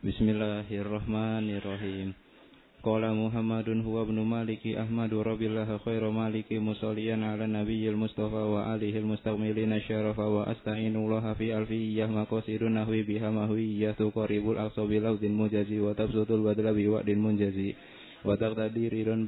Bismillahirrahmanirrahim. Qala Muhammadun huwa ibnu Maliki Ahmadu Rabbillah khairu maliki musalliyan ala nabiyil Mustafa wa alihil mustamilina syarafa wa asta'inullaha fi alfiyyah maqasidun nahwi biha mahwiyyah tuqaribul aqsa bilawdin mujazi wa tabsutul badla biwa'din munjazi wa taqtadi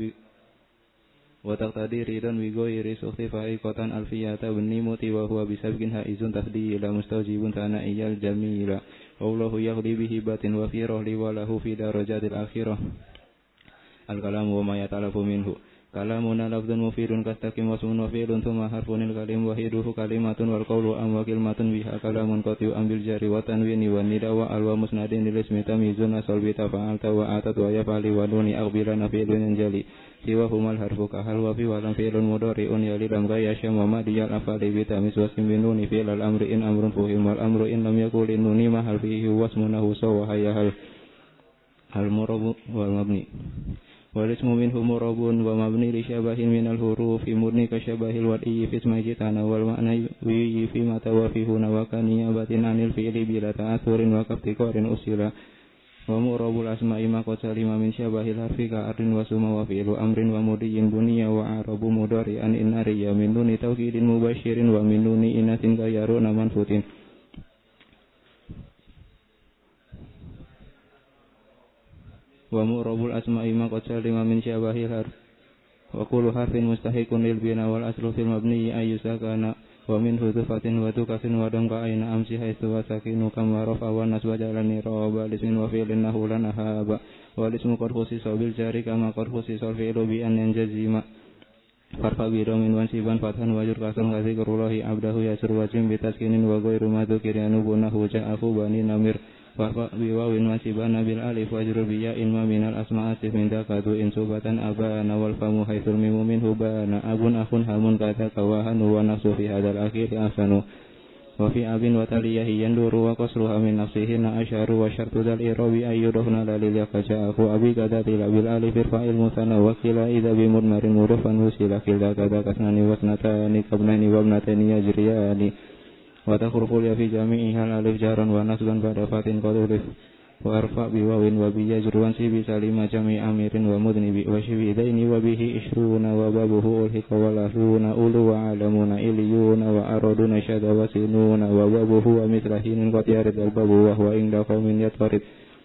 ridon bi ghairi sukhti fa'iqatan alfiyata binni muti wa huwa bisabqin haizun tahdila mustawjibun tana'iyal jamila wallahu yaghdi bihi batin wa fi rahli wa lahu fi darajatil akhirah. Al-kalamu wa ma yatalafu minhu kalamuna lafdun mufidun kastaqim wasmun wa fi'lun thumma harfunil kalim wahiduhu kalimatun wal qawlu am wa kilmatun biha kalamun qati'u ambil jari wa tanwini wa nida wa alwa musnadin lil ismi tamizun asal bi tafa'alta wa atat wa yafali wa nuni aqbilana fi'lun yanjali siwa humal harfu kahal wa fi walam fi'lun mudari'un yali lam ghayyasham wa ma diyal afali bi tamis wasmin bin nuni fi'l al amri in amrun fuhim wal amru in lam yakul in nuni ma hal fihi wasmunahu sawa hayya hal murabu wal mabni wal ismu minhu murabun wa mabni li syabahin minal hurufi murni ka syabahil wad'i fi ismi jitana wal ma'na wi fi mata wa fi huna wa kaniyabatin anil fi'li bila ta'athurin wa kaftiqarin usila wa murabul asma'i ma qad salima min syabahil harfi ka ardin wa suma wa fi'lu amrin wa mudiyin buniya wa arabu mudari'an innariya min duni tawkidin mubasyirin wa min duni inatin ka yaruna manfutin wa mu'rabul asma'i ma qad salima min syabahil harf wa kullu harfin mustahiqun lil bina wal aslu fil mabni ayyusakana wa min hudufatin wa tukasin wa damka aina amsi haitsu wa sakinu kama rafa wa nasba jalani rawa lismin wa fi'lin nahu lana haba wal ismu qad khusisa bil jari kama qad khusisa fi'lu bi an yanjazima farfa bi domin wansiban fathan wajur kasan kazirullahi abdahu yasur wajim bi taskinin wa ghairu madukiranu bunahu ja'afu bani namir wa biwawin wasibana bil alif wajrul biya in ma minal asma'atif min dakatu insubatan abana wal famu haitsul mimu min hubana abun akhun hamun kata kawahan wa nafsu fi hadal akhir ahsanu wa fi abin wa taliyahi yanduru wa qasruha min nafsihi na asharu wa syartu dal irawi ayyuduhna lalil yakaja'ahu abi kata tila bil alif irfa'il muthana wa kila idha bimudmarin mudufan husila kila kata kasnani wasnatani kabnani wabnatani yajriyani wa takhruful ya fi jami'ihal alif jaran wa nasban pada fatin qadulif wa arfa biwawin wa biyajruwan si bisalima jami' amirin wa mudnibi wa syibidaini wa bihi ishruna wa babuhu ulhiqa wa lahluna ulu wa alamuna iliyuna wa araduna syada wa sinuna wa babuhu wa mislahinin qad yarid al-babu wa huwa inda qawmin yatfarid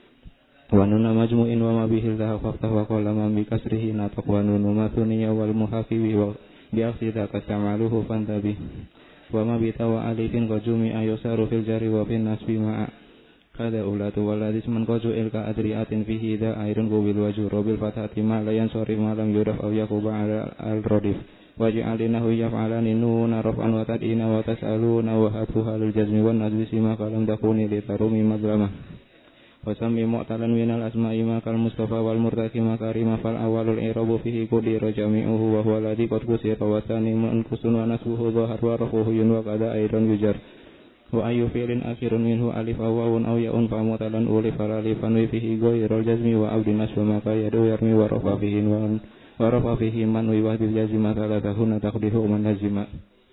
wa nuna majmu'in wa ma bihil tahafaftah wa qalaman bi kasrihi nataq wa nunu mathuniya wal muhafibi wa biaksida kasamaluhu fantabi wa ma bita wa alifin qajumi ayusaru fil jari wa fin nasbi ma'a kada ulatu waladis man qaju ilka adriatin fihi da airun bil wajur bil fathati ma la yansari ma lam yuraf aw yaquba ala al radif waj'alinahu yaf'alani nun raf'an wa tadina wa tas'aluna wa hatu halul jazmi wan nazbi sima kalam takuni li tarumi madlama wa sami mu'talan minal asma'i ma kal mustafa wal murtaki makarima fal awalul i'rabu fihi qudira jami'uhu wa huwa alladhi qad kusira wa thani manqusun wa nasbuhu dhahar wa rafuhu yun wa qada aidan yujar wa ayu fi'lin akhirun minhu alif aw wawun aw ya'un fa mu'talan ulif alifan wa fihi ghairul jazmi wa abdin nasbu ma yadu yarmi wa rafa fihi wa rafa fihi man wa bil jazmi ma la tahuna taqdihu man lazima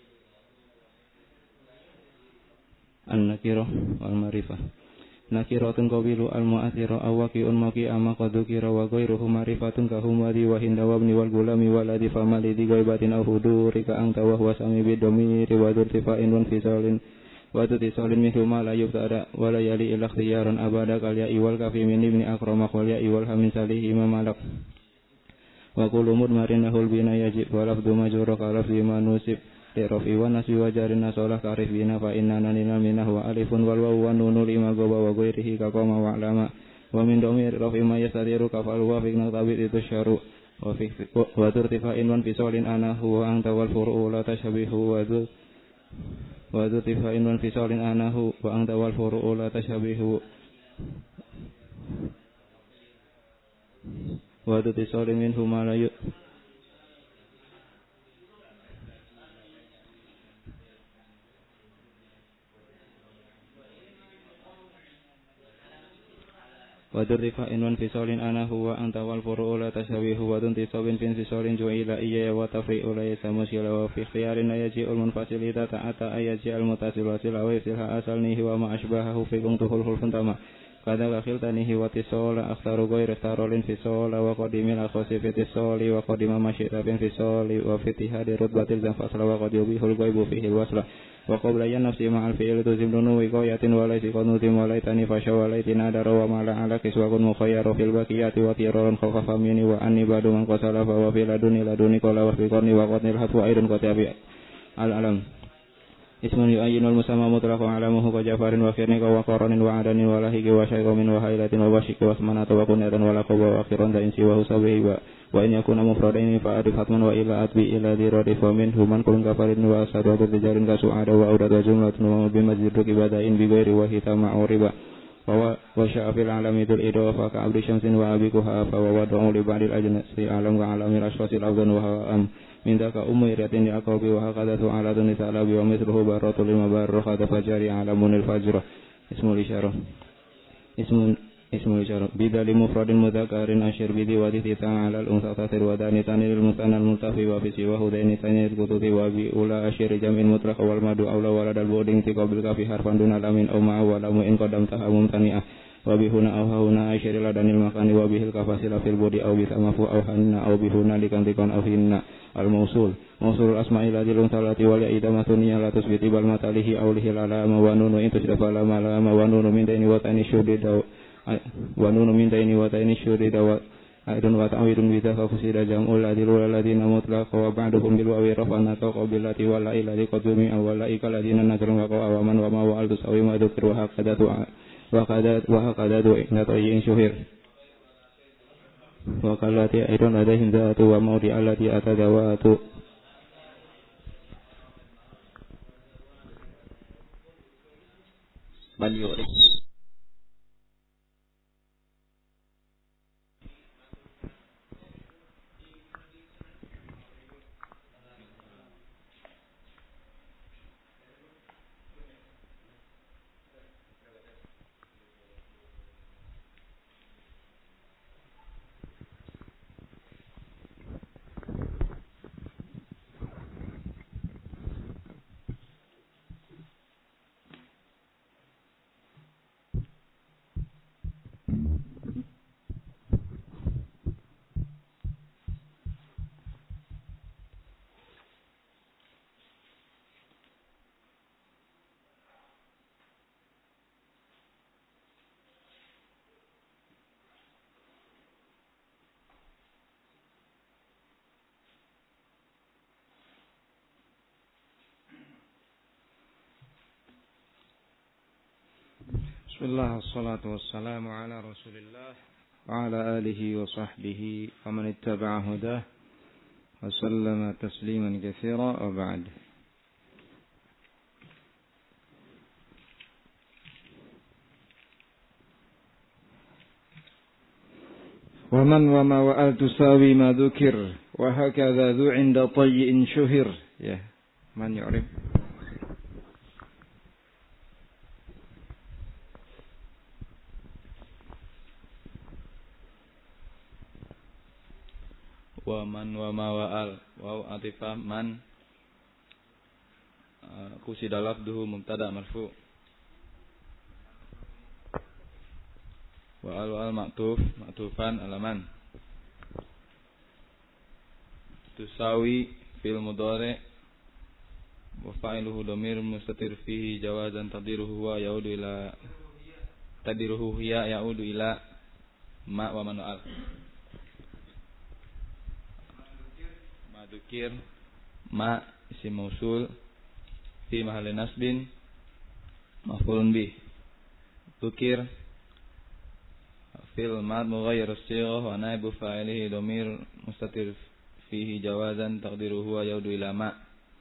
an-nakirah wal ma'rifah nakiratun qabilu al-mu'athira awaqi'un maqi'ama qadukira wa ghairuhu marifatun kahum wadi wa hinda wabni wal gulami waladi famali di ghaibatin aw huduri ka anta wa huwa sami bidomiri wa durtifa'in wa fisalin wa tutisalin minhu ma la yubtada wa la yali ila ikhtiyaran abada kal ya'i wal kafi min ibni akrama qal ya'i wal hamin salihi ma malak wa kullu mudmarin nahul bina yajib wa lafdu majrur ka lafzi manusib rafi wa nasbi wa jarin nasalah karif bina fa inna nanina minah wa alifun wal wawu wa nunu lima goba wa ghairihi ka qama wa alama wa min domir rafi ma yasadiru ka fal wa fi tabit itu syaru wa fi wa turtifa'in wan fisalin anahu wa anta wal furu'u la tashabihu wa turtifa'in wan fisalin anahu wa anta wal furu'u la tashabihu wa turtisalin minhu ma la wa durrifa'in wan fisalin anahu wa anta wal furu'u la tashabihu wa tuntisabin fin fisalin ju'ila iya wa tafri'u la yasamusyala wa fi khiyarin ayaji'ul munfasilita ta'ata ayaji'al mutasil wasila wa ifsilha asalnihi wa ma ashbahahu fi qungtuhul hulfun tama kadza khiltanihi wa tisala akhtaru ghayra tarolin fi sala wa qadimil akhasi fi tisali wa qadima masyita fi sali wa fi tihadi rutbatil zanfasla wa qad yubihul ghaibu fihi alwasla wa qabla yan nafsi ma'al fi'il tuzimdunu wa qayatin wa laysi qanutim wa laytani fasha wa laytina dara wa mala ala kiswakun mukhayyaru fil baqiyati wa tirarun khawfa famini wa anni badu man qasala fa wa fi laduni qala wa fi qarni wa qatnil hatwa aidun qatabi al-alam ismun yu'ayyinul musamma mutlaqan alamuhu ka jafarin wa khirni wa qaranin wa adanin wa lahiqi wa syaiqamin wa hailatin wa bashiki wa asmanata wa kunyatan wa laqaba wa akhiran da insi wa husabihi wa in yakuna mufradaini fa adif hatman wa ila atbi ila diradi fa min human kulun kafarin wa asadu tijarin ka su'ada wa audat wa jumlatun wa bi majiduk ibadain bi ghairi wa hitama uriba wa sya'afil alami bil idafa ka abdi syamsin wa abikuha fa wa wad'u li ba'dil ajnasi alam wa alamil asfasil afdan wa am minta ka umiratin di aqabi wa haqadatu ala dunisa alabi wa misruhu baratu lima barroha fajari ala munil fajrah ismul isyarah ismul isyarah bidali mufradin mudhakarin asyir bidi wa diti ta'ala al-unsa tatir wa dani tanil mutanal multafi wa fisi wa hudaini tanil kututi wa bi ula asyir jamin mutlaq wal madu awla waladal boding tikabil kafi harfan dunal amin au ma'a walamu in qadam tahamum tani'ah wa bihuna aw hauna asyir ladanil makani wa bihil kafasila fil bodi aw bisamafu aw hanna aw bihuna likantikon aw hinna al-mausul asma'il adilun salati wal idamatuniya la tusbiti bal matalihi aw lihil alama wa nunu intus dafala malama wa nunu min daini wa tani syudida wa nunu min daini wa tani syudida wa aidun wa ta'widun bidaka fusida jam'ul adilul ladina mutlaq wa ba'duhum bil wawi rafana taqabilati wal ilati qadumi aw wal ikaladina nazrun wa qawaman wa ma wa al tusawi ma dzikr wa haqadatu wa haqadatu inatayin syuhir wa kalati aidun ladahim zatu wa maudi allati atadawatu bal yurik Bismillah, wassalatu wassalamu ala rasulillah wa ala alihi wa sahbihi wa man ittaba'a hudah wa sallama tasliman katsira wa ba'd. Wa man wa ma wa al tusawi ma dhukir wa hakadha dhu 'inda tayyin syuhir. Ya, man yu'rif. Wa man wa ma wa al wa atifah man qusida lafduhu mubtada marfu wa al ma'tufan alaman tusawi fil mudhari wa fa'iluhu dhamir mustatir fihi jawazan taqdiruhu wa yaudu ila taqdiruhu ya yaudu ila ma wa man al Dukir ma isim mausul fi mahalli nasbin maf'ulun bih. Dukir fil mad mughayyir as-sighah wa naibu fa'ilihi dhamir mustatir fihi jawazan taqdiruhu wa yaudu ila ma.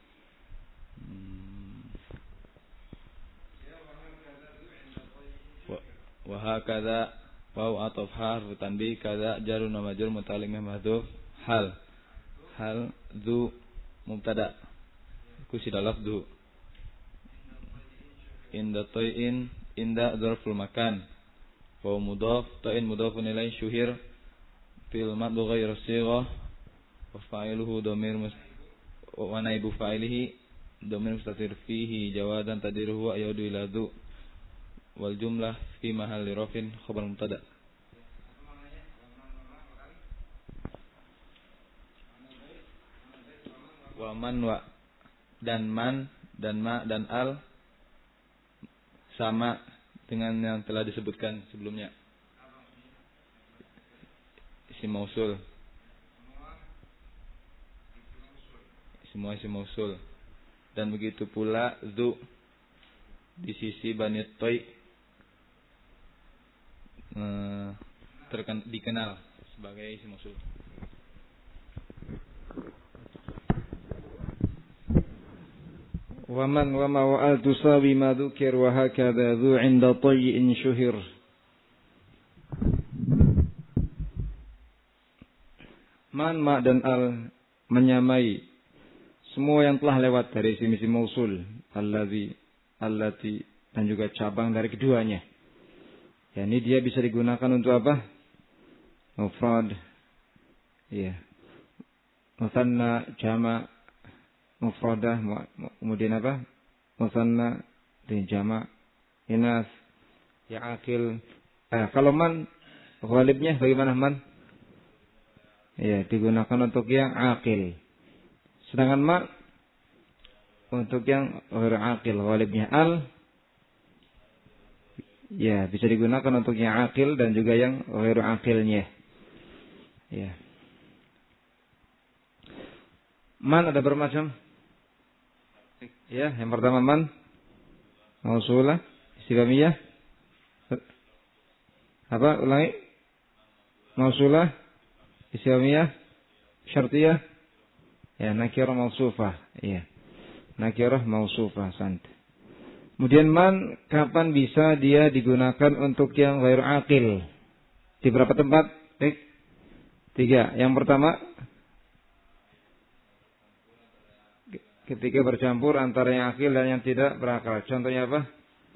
Wa hakadha wa ataf harfu tanbih kadza jarun wa majrur muta'alliq bi mahdhuf hal dzu mubtada kusida lafdhu inda tayyin inda dzarful makan wa mudhaf ta'in mudhafun ilaihi syuhir fil madhu ghayr sighah wa fa'iluhu dhamir wa naibu fa'ilihi dhamir mustatir fihi jawadan tadiruhu wa yaudu ila dzu wal jumlah fi mahalli rafin khabar mubtada. Wa man wa dan man dan ma dan al sama dengan yang telah disebutkan sebelumnya. Isim mausul. Semua isim mausul. Dan begitu pula zu di sisi Bani Toy dikenal sebagai isim mausul. ومن وما وآل تساوي ما ذكر وهكذا ذو عند طيء شهر. Man, ma dan al menyamai semua yang telah lewat dari isim-isim mausul, allazi, allati dan juga cabang dari keduanya. Ya, ini dia bisa digunakan untuk apa? Mufrad, ya, musanna, jama, mufradah, kemudian apa? Musanna, dan jama, inas, ya akil. Kalau man, ghalibnya bagaimana man? Ya, digunakan untuk yang akil. Sedangkan ma untuk yang ghairu akil, ghalibnya al. Ya, bisa digunakan untuk yang akil dan juga yang ghairu akilnya. Ya. Man ada bermacam. Ya, yang pertama man mausulah, istifhamiyah. Apa? Ulangi. Mausulah, istifhamiyah, syartiyah. Ya, nakirah mausufah. Ya. Nakirah mausufah, sant. Kemudian man kapan bisa dia digunakan untuk yang ghairu akil? Di berapa tempat? 3. Yang pertama ketika bercampur antara yang akil dan yang tidak berakal. Contohnya apa?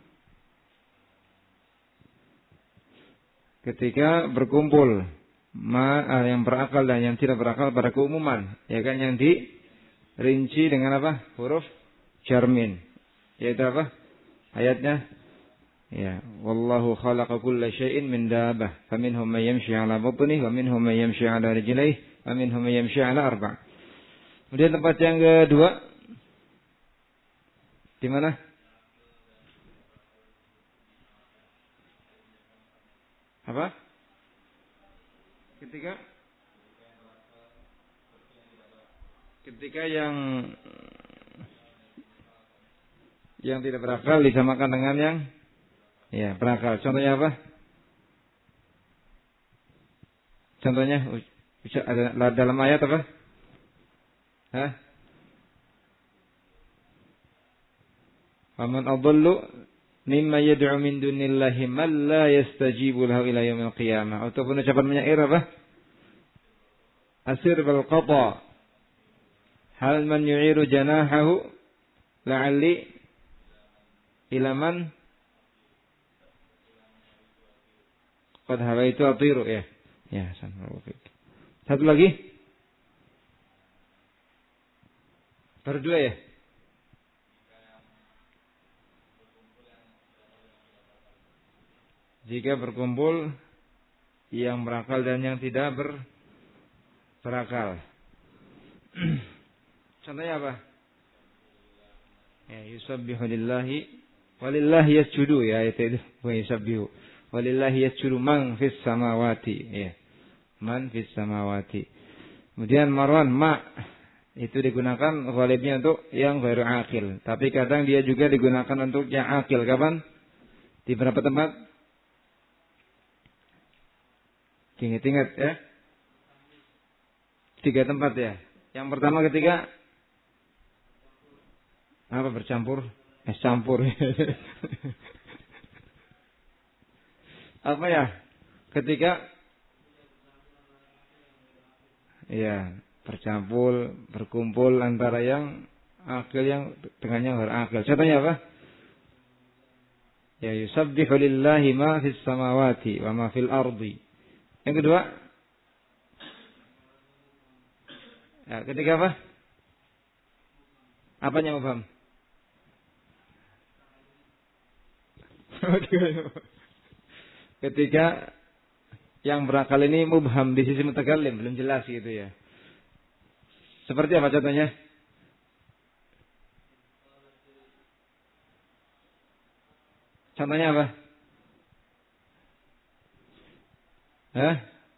Ketika berkumpul yang berakal dan yang tidak berakal pada keumuman, ya kan, yang dirinci dengan apa? Huruf jarmin. Yaitu apa? Ayatnya, ya, wallahu khalaqa kulla syai'in min dabbah, faminhum man yamshi 'ala batnihi wa minhum man yamshi 'ala rijlaihi wa minhum man yamshi 'ala arba'. Kemudian tempat yang kedua di mana? Apa? Ketika yang tidak berakal disamakan dengan yang ya berakal. Contohnya apa? Contohnya ada dalam ayat apa? Hah? Faman adallu mimma yad'u min dunillahi man la yastajibu lahu ila yaumil qiyamah. Ataupun ucapan penyair apa? Asir bil qata. Hal man yu'iru janahahu la'alli ila man qad hawaitu atiru, ya. Ya, satu lagi. Berdua ya. Jika berkumpul yang berakal dan yang tidak berakal. Contohnya apa? Ya, yusabbihu lillahi walillahi yasjudu, ya, itu wa yusabbihu walillahi yasjudu man fis samawati, ya. Man fis samawati. Kemudian marwan ma itu digunakan ghalibnya untuk yang ghairu akil, tapi kadang dia juga digunakan untuk yang akil. Kapan? Di berapa tempat? Ingat ya. 3 tempat ya. Yang pertama ketika apa? Bercampur? Campur. Apa ya? Ketika ya berkumpul antara yang akil yang dengan yang berakil. Contohnya apa? Ya, yusabbihu lillahi ma fis samawati wa ma fil ardi. Yang kedua, ya, ketika apa? Apanya mubham? Ketika yang berakal ini mubham di sisi mutakallim, belum jelas gitu ya. Seperti apa contohnya? Contohnya apa? Hah?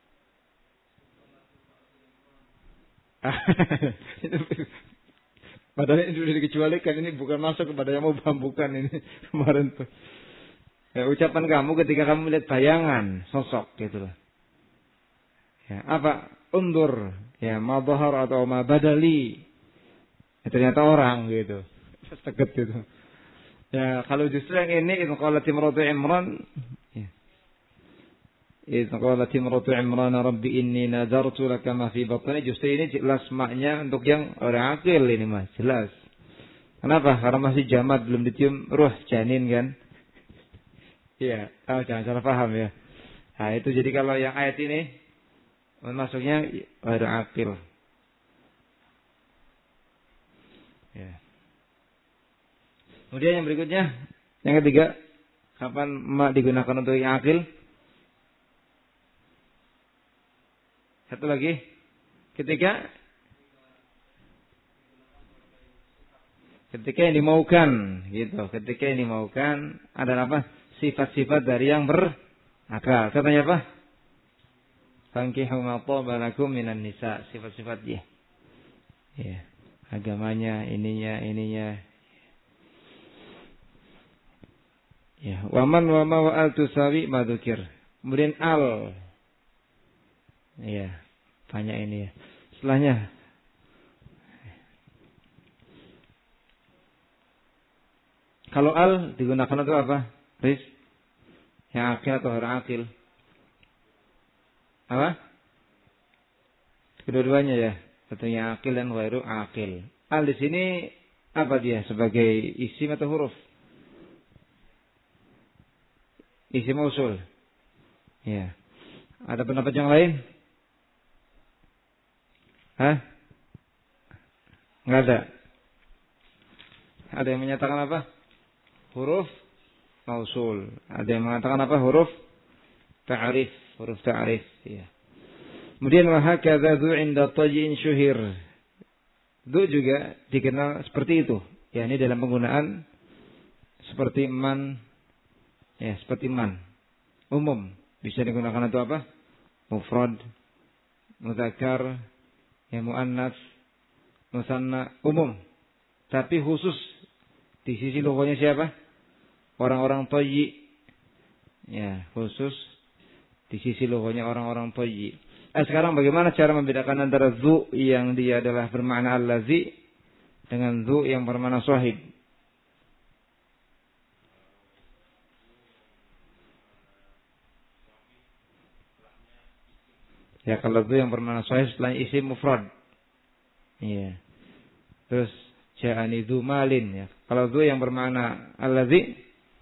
Padahal ini sudah dikecualikan, ini bukan masuk kepada yang mubham, bukan ini kemarin tuh. Ya, ucapan kamu ketika kamu melihat bayangan sosok gitu loh. Ya, apa? Undur, ya, ma dhahar atau ma badali. Ya, ternyata orang gitu. Teget gitu. Ya, kalau justru yang ini itu qalat imratu Imran, ya. Itu qalat imratu Imran rabbi inni nadartu laka ma fi batni, justru ini jelas maknya untuk yang orang akil ini Mas, jelas. Kenapa? Karena masih jamat, belum dicium ruh janin kan. Iya, jangan salah paham ya. Nah, itu jadi kalau yang ayat ini masuknya orang akil. Ya. Kemudian yang berikutnya, yang ketiga, kapan ma digunakan untuk yang akil? Satu lagi, ketika yang dimaukan, gitu. Ketika yang dimaukan adalah apa? Sifat-sifat dari yang berakal. Contohnya apa? Fankihu ma taba lakum minan nisa. Sifat-sifatnya. Ya. Agamanya, ininya. Ya, waman wama wa al tusawi madukir. Kemudian al. Ya, banyak ini ya. Setelahnya kalau al digunakan untuk apa? Riz? Yang akil atau orang akil? Apa? Kedua-duanya ya. Satu yang akil dan ghairu akil. Al di sini apa dia? Sebagai isim atau huruf? Isim usul. Ya. Ada pendapat yang lain? Hah? Enggak ada. Ada yang menyatakan apa? Huruf mausul. Ada yang mengatakan apa? Huruf ta'rif. Huruf ta'rif. Ya. Kemudian wa hakadha dhu 'inda tajin syuhir. Dhu juga dikenal seperti itu. Ya, ini dalam penggunaan seperti man. Ya, seperti man. Umum. Bisa digunakan untuk apa? Mufrad, mudzakkar, ya muannats, musanna, umum. Tapi khusus di sisi logonya siapa? Orang-orang toyi. Ya, khusus di sisi logonya orang-orang toyi. Sekarang bagaimana cara membedakan antara zu yang dia adalah bermakna allazi dengan zu yang bermakna sahib? Ya, kalau zu yang bermakna sahib setelahnya isim mufrad. Iya. Terus ja'ani dzu malin ya. Kalau dzu yang bermakna allazi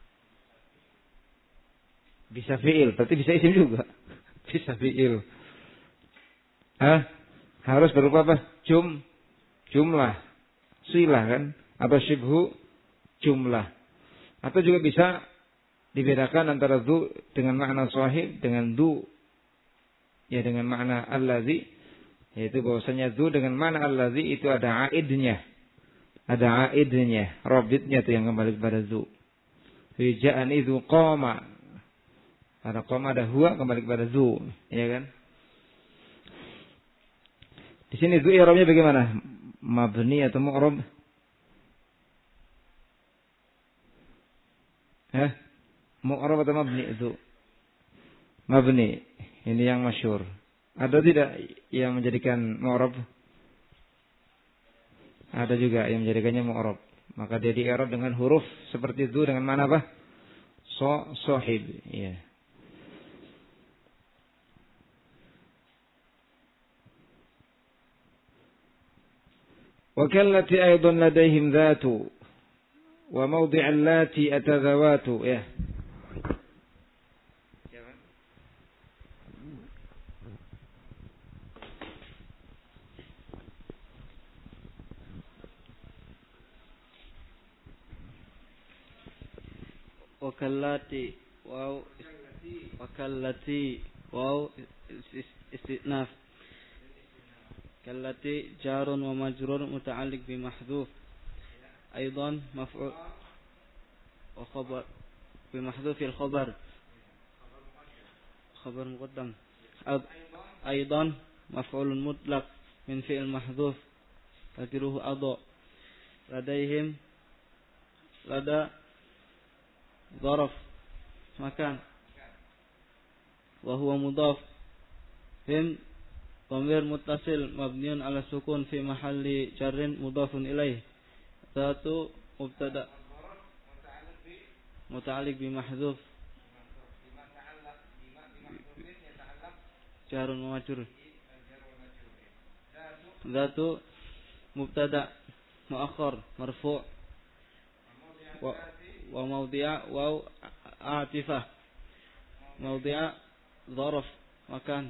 bisa fi'il, berarti bisa isim juga. Bisa fi'il. Harus berupa apa? Jumlah. Silah kan? Atau syibhu jumlah. Atau juga bisa dibedakan antara dzu dengan makna sahib dengan dzu ya dengan makna allazi, yaitu bahwasanya dzu dengan makna allazi itu ada aidnya. Ada aidnya, rabitnya itu yang kembali kepada dzu. Ja'ani dzu qama. Ada qama, ada huwa, kembali kepada dzu, ya kan? Di sini dzu i'rabnya bagaimana? Mabni atau mu'rab? Mu'rab atau mabni dzu? Mabni. Ini yang masyhur. Ada tidak yang menjadikan mu'rab? Ada juga yang menjadikannya mu'rab. Maka dia di-i'rab dengan huruf seperti itu dengan mana apa? Sahib. Ya. Wa kallati aidan ladaihim dhatu wa mawdi'al lati atadawatu. Ya. wakallati waw istinaf kallati jarun wa majrur muta'alliq bi mahdhuf aidan maf'ul wa khabar bi mahdhuf al khabar muqaddam aidan maf'ul mutlaq min fi'l mahdhuf taqdiruhu adha ladaihim lada ظرف مكان وهو مضاف هم ضمير متصل مبني على السكون في محل جر مضاف إليه ذات مبتدأ متعلق بمحذوف جار ومجرور ذات مبتدأ مؤخر مرفوع وموضع واو عاطفة موضع ظرف مكان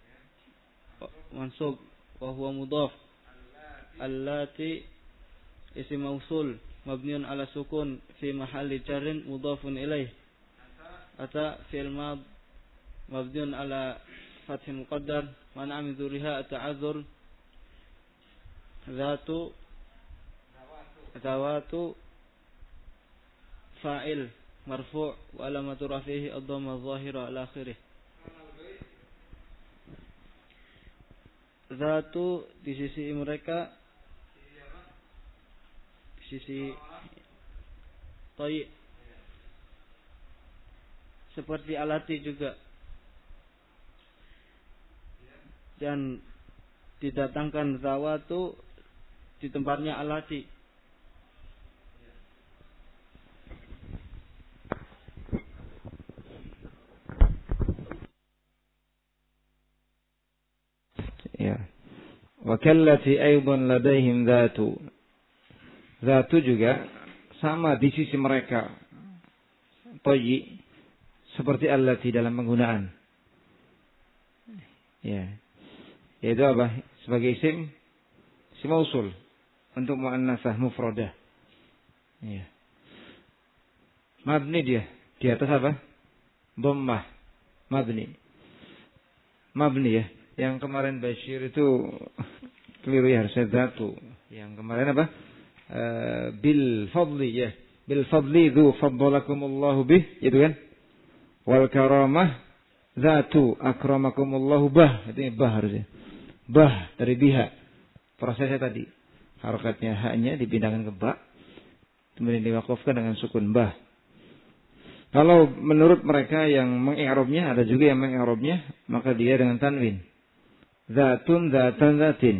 منصوب وهو مضاف اللاتي اسم موصول مبني على سكون في محل جر مضاف إليه أتى في الماض مبني على فتح مقدر منع من ظهورها التعذر ذوات fa'il marfu' wa alamatu rafihi ad-dhamma adh-dhahira ala akhirih. Zatu di sisi mereka sisi tayy seperti alati juga dan didatangkan zawatu di tempatnya alati. Wakallati aidan ladaihim dhatu. Dhatu juga sama di sisi mereka. Tayyi seperti allati dalam penggunaan. Ya. Yaitu apa? Sebagai isim mausul untuk muannasah mufradah. Ya. Mabni dia di atas apa? Dhammah. Mabni ya. Yang kemarin Bashir itu keliru ya, harusnya dhatu. Yang kemarin apa? Bil fadli ya. Bil fadli dzu faddalakumullahu bih, gitu kan? Wal karamah dhatu akramakumullahu bah. Itu bah harusnya. Bah dari biha. Prosesnya tadi. Harokatnya haknya dipindahkan ke ba. Kemudian diwakafkan dengan sukun bah. Kalau menurut mereka yang mengi'rabnya, ada juga yang mengi'rabnya, maka dia dengan tanwin. Zatun, zatan, zatin.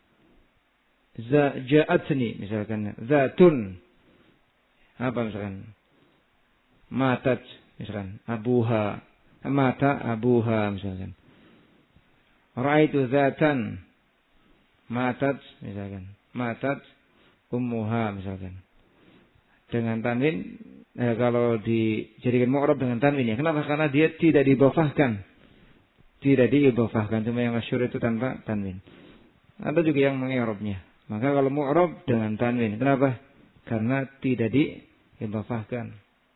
Ja'atni misalkan. Zatun. Apa misalkan? Matat misalkan. Abuha. Mata abuha misalkan. Ra'aitu zatan. Matat misalkan. Matat ummuha misalkan. Dengan tanwin, kalau dijadikan mu'rab dengan tanwin ya. Kenapa? Karena dia tidak didhofahkan. Tidak diidhofahkan, cuma yang masyhur itu tanpa tanwin. Ada juga yang mengi'rabnya. Maka kalau mu'rab dengan tanwin. Kenapa? Karena tidak diidhofahkan.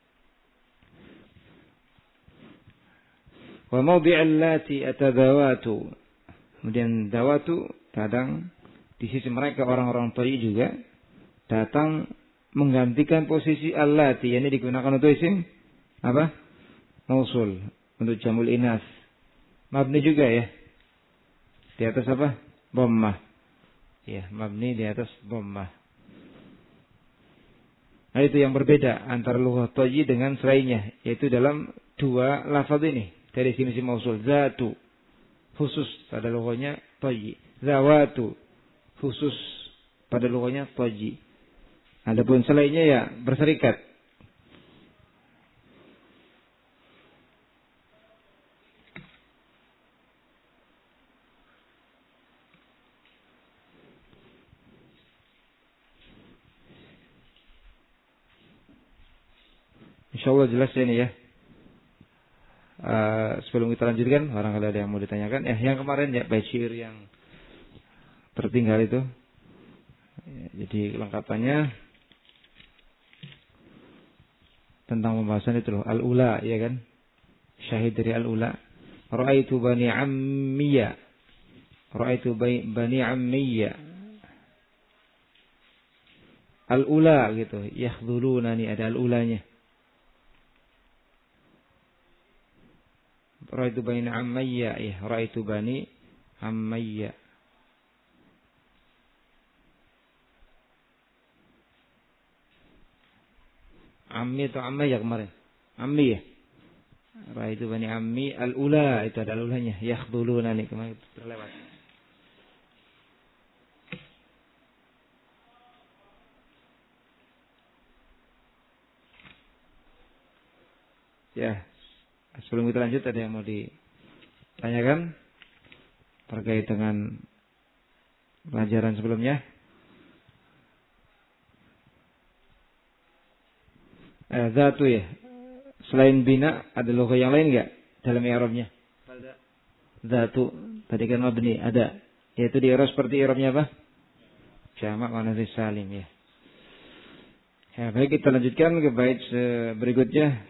Wa mawdi'al lati atadawatu. Kemudian dawatu kadang di sisi mereka orang-orang Tayy juga datang menggantikan posisi allati, ini digunakan untuk isim apa? Mausul, untuk jamul inas. Mabni juga ya. Di atas apa? Dhammah. Ya, mabni di atas dhammah. Nah, itu yang berbeda antara lughat Tayy dengan selainnya, yaitu dalam dua lafaz ini dari sini mausul. Zatu khusus pada lughatnya Tayy. Zawatu khusus pada lughatnya Tayy. Adapun selainnya ya berserikat. InsyaAllah jelas ini ya. Sebelum kita lanjutkan, barangkali ada yang mau ditanyakan. Yang kemarin ya Bashir yang tertinggal itu. Jadi kelengkapannya tentang pembahasan itu loh, al-ula, ya kan? Syahid dari al-ula. Ra'aitu bani ammiya. Ra'aitu bani ammiya. Al-ula gitu, yakhdhulunani, ada al-ulanya. Ra'aitu bani ammiya, ya, ra'aitu bani ammiya. Ammi atau ammiya kemarin? Ammi ya. Ra'aitu bani ammi, al-ula, itu ada al-ulanya, yakhdhulunani, kemarin terlewat. Ya, sebelum kita lanjut ada yang mau ditanyakan terkait dengan pelajaran sebelumnya? Zatu ya. Selain bina ada logo yang lain enggak dalam i'rabnya? Zatu tadi kan mabni ada, yaitu di i'rab seperti i'rabnya apa? Jamak muannats salim ya. Ya, baik, kita lanjutkan ke bait berikutnya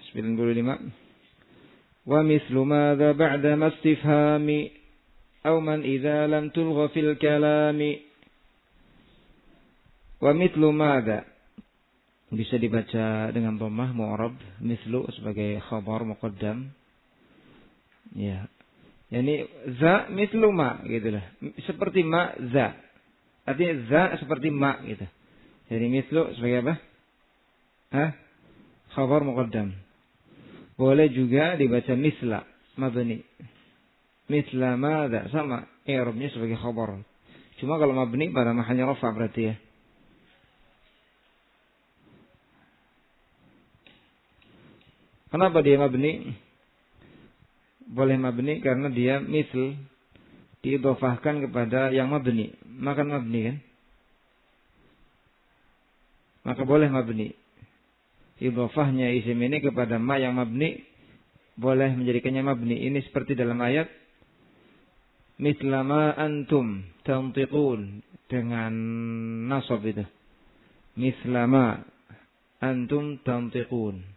95. Wa mislu madza ba'da mastifhami aw man idza lam tulgha fil kalami. Wa mithlu madza bisa dibaca dengan dhammah mu'rab, mislu sebagai khabar muqaddam. Ya. Yani za mithlu ma gitu lah. Seperti ma za. Artinya za seperti ma gitu. Jadi mislu sebagai apa? Khabar muqaddam. Boleh juga dibaca misla mabni. Misla madza sama i'rabnya sebagai khabar. Cuma kalau mabni pada mahallnya rafa berarti ya. Kenapa dia mabni? Boleh mabni karena dia misl diidhofahkan kepada yang mabni. Makan mabni kan? Maka boleh mabni. Idhofahnya isim ini kepada ma yang mabni boleh menjadikannya mabni. Ini seperti dalam ayat mislama antum tantiqun dengan nasab itu. Mislama antum tantiqun.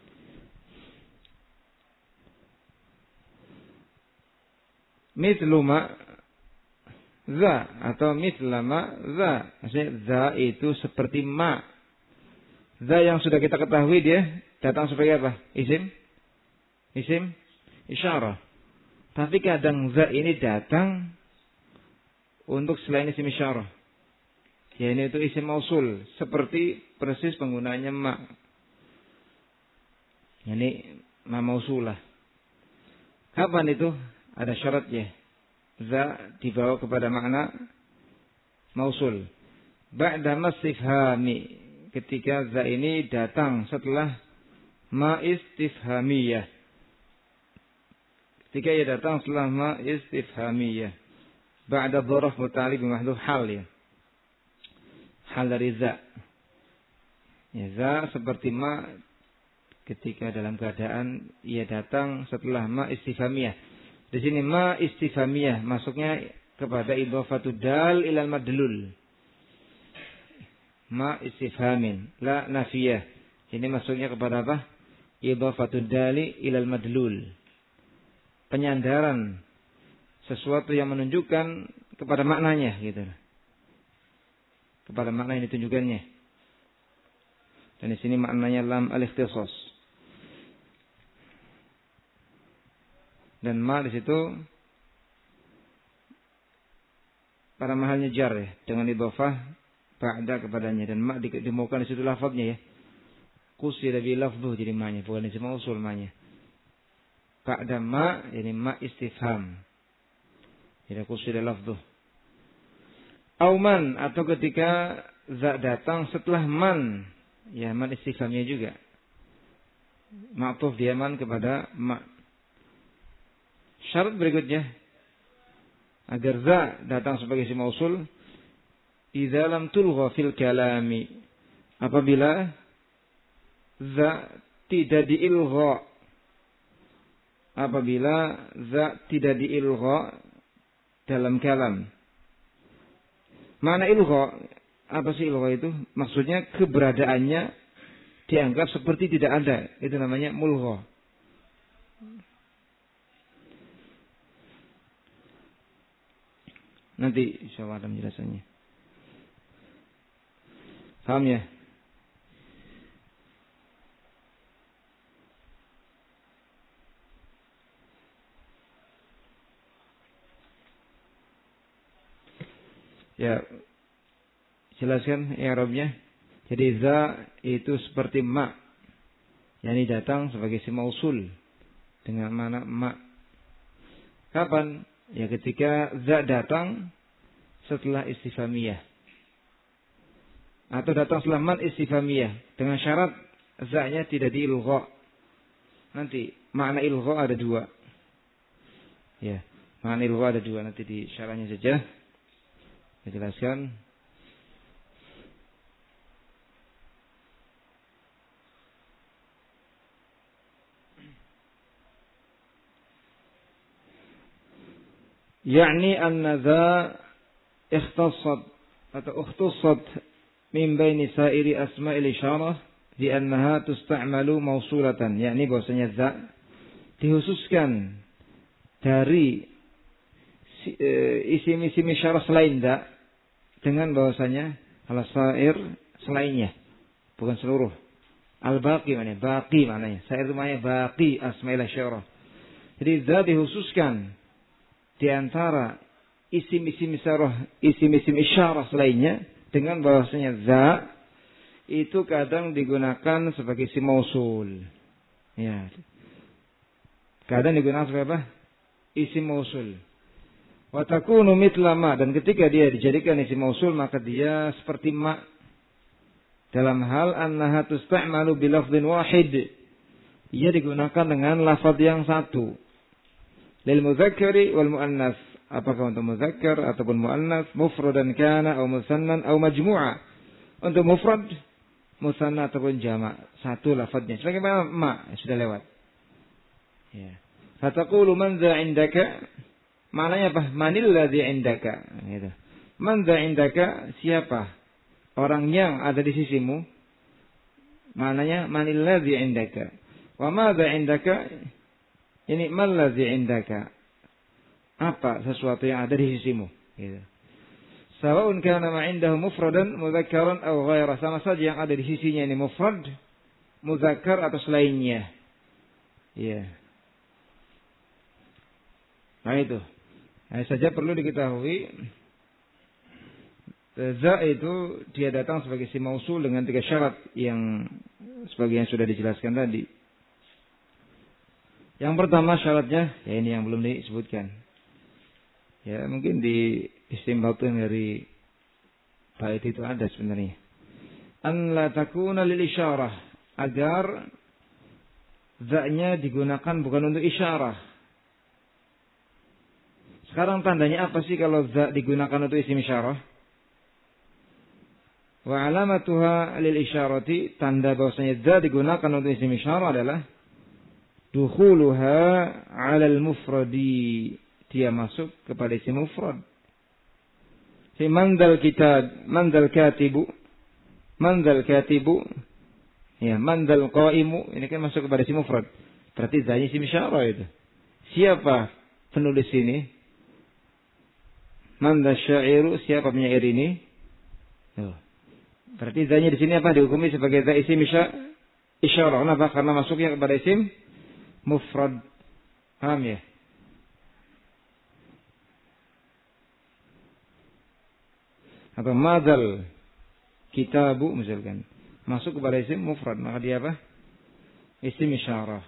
Mithlu ma za atau mislama za. Maksudnya za itu seperti ma. Za yang sudah kita ketahui dia datang sebagai apa? Isim isyarah. Tapi kadang za ini datang untuk selain isim isyarah. Ya, ini itu isim mausul, seperti persis penggunaannya ma. Ini ma mausulah. Kapan itu? Ada syaratnya. Za dibawa kepada makna mausul. Ba'da mastifhami. Ketika za ini datang setelah ma istifhamiyah. Ketika ia datang setelah ma istifhamiyah. Ba'da dzaraf muta'alliq bimahdhuf hal ya. Hal dari za. Ya, za seperti ma ketika dalam keadaan ia datang setelah ma istifhamiyah. Di sini ma istifhamiyah masuknya kepada idhofatud dal ilal madlul. Ma istifhamin la nafiyah. Ini masuknya kepada apa? Idhofatud dali ilal madlul. Penyandaran sesuatu yang menunjukkan kepada maknanya gitu. Kepada makna yang ditunjukkannya. Dan di sini maknanya lam al-ikhtisas. Dan ma di situ pada mahalnya jar ya, dengan idhofah ba'da kepadanya, dan ma dimaukan di situ lafadznya ya. Qusida bi lafdhu jadi ma-nya, bukan isim mausul ma-nya. Ba'da ma jadi ma istifham. Jadi qusida lafdhu. Auman atau ketika za datang setelah man, ya man istifhamnya juga. Ma'tuf dia man kepada ma. Syarat berikutnya agar za datang sebagai isim mausul, idza lam tulgha fil kalami, apabila za tidak diilgha, apabila za tidak diilgha dalam kalam. Mana ilgha? Apa sih ilgha itu? Maksudnya keberadaannya dianggap seperti tidak ada. Itu namanya mulgha. Nanti insyaallah ada penjelasannya. Paham ya? Ya, jelaskan i'rabnya. Jadi za itu seperti ma, yakni datang sebagai isim mausul dengan makna ma. Kapan? Ya ketika za datang setelah istifhamiyah atau datang setelah man istifhamiyah dengan syarat za-nya tidak diilgha. Nanti makna ilgha ada dua. Ya, makna ilgha ada dua, nanti di syarahnya saja saya jelaskan. Yani anna dha ikhtassat atau ikhtassat min baini sa'iri asma'il isyarah di annaha tusta'malu mausulatan, yakni bahwasanya dha dikhususkan dari isim-isim isyarah selain dha dengan bahwasanya al-sa'ir selainnya, bukan seluruh. Al-baqi maknanya, baqi maknanya. Sa'ir itu maknanya baqi asma'il isyarah. Jadi dha dikhususkan di antara isim-isim isyarah selainnya dengan bahwasanya za itu kadang digunakan sebagai isim mausul. Ya. Kadang digunakan sebagai apa? Isim mausul. Wa takunu mithla ma, dan ketika dia dijadikan isim mausul maka dia seperti ma dalam hal annaha tusta'malu bi lafdhin wahid. Ia digunakan dengan lafaz yang satu. Lil mudzakkari wal muannas, apakah untuk mudzakkar ataupun muannas, mufradan kana atau musannan atau majmu'a. Untuk mufrad, musanna ataupun jama', satu lafadznya. Sebagaimana ma sudah lewat. Ya. Fataqulu man dha indaka? Maknanya apa? Manil ladzi indaka? Gitu. Man dha indaka? Siapa orang yang ada di sisimu? Maknanya manil ladzi indaka? Wa ma dha indaka? Ini man ladzi indaka? Apa sesuatu yang ada di sisimu? Gitu. Sawa'un kana ma indahu mufradan mudzakkaran aw ghaira, sama saja yang ada di sisinya ini mufrad, mudzakkar atau selainnya. Iya. Nah itu. Nah, saja perlu diketahui za itu dia datang sebagai isim mausul dengan 3 syarat yang sebagian sudah dijelaskan tadi. Yang pertama syaratnya, ya ini yang belum disebutkan. Ya mungkin di istimbatun dari bait itu ada sebenarnya. An la takuna lil isyarah, agar za-nya digunakan bukan untuk isyarah. Sekarang tandanya apa sih kalau za digunakan untuk isim isyarah? Wa alamatuha lil isyarati, tanda bahwasanya za digunakan untuk isim isyarah adalah dukhuluha 'ala al-mufradi, dia masuk kepada isim mufrad. Fi mandal kitab, mandal katibu, ya mandal qaimu, ini kan masuk kepada isim mufrad. Berarti zanya isim isyarah itu. Siapa penulis ini? Mandal syairu, siapa penyair ini? Berarti zanya di sini apa? Dihukumi sebagai za isim isyarah. Kenapa? Karena masuknya kepada isim mufrad. Paham ya? Atau madal kitabu misalkan masuk kepada isim mufrad, maka dia apa? Isim isyarah.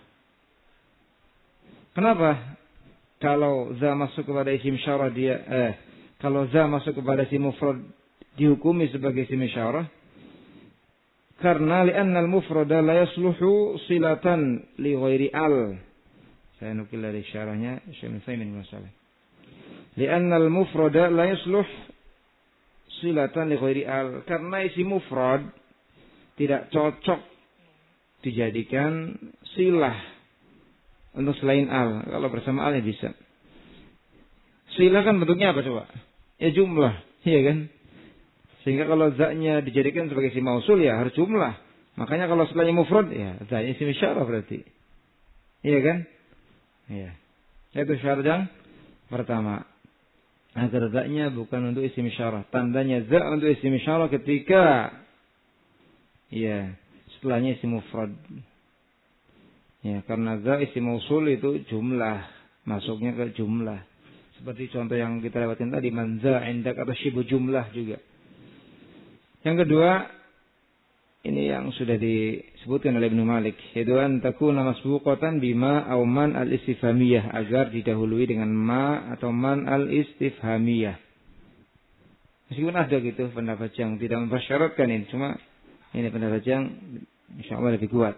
Kenapa? Kalau za masuk kepada isim isyarah dia kalau za masuk kepada isim mufrad dihukumi sebagai isim isyarah? Karena li'anna al-mufrada la yasluhu silatan li ghairi al. Saya nukil dari syarahnya Syekh Utsaimin masalah. Li'anna al-mufrada la yasluh silatan li ghairi al. Karena isi mufrad tidak cocok dijadikan silah untuk selain al. Kalau bersama al ya bisa. Silah kan bentuknya apa coba? Ya jumlah, iya kan? Sehingga kalau za-nya dijadikan sebagai isim mausul ya harus jumlah. Makanya kalau setelahnya mufrad, ya zanya isim isyarah berarti. Iya kan? Iya. Itu syarat yang pertama. Agar zanya bukan untuk isim isyarah. Tandanya za untuk isim isyarah ketika ya setelahnya isim mufrad. Ya, karena za isim mausul itu jumlah, masuknya ke jumlah. Seperti contoh yang kita lewatin tadi, man za indak atau syibu jumlah juga. Yang kedua, ini yang sudah disebutkan oleh Ibnu Malik, yaitu an takuna masbuqatan bima aw man al-istifhamiyah, agar didahului dengan ma atau man al-istifhamiyah. Meskipun ada gitu pendapat yang tidak mempersyaratkan ini, cuma ini pendapat yang insyaallah lebih kuat.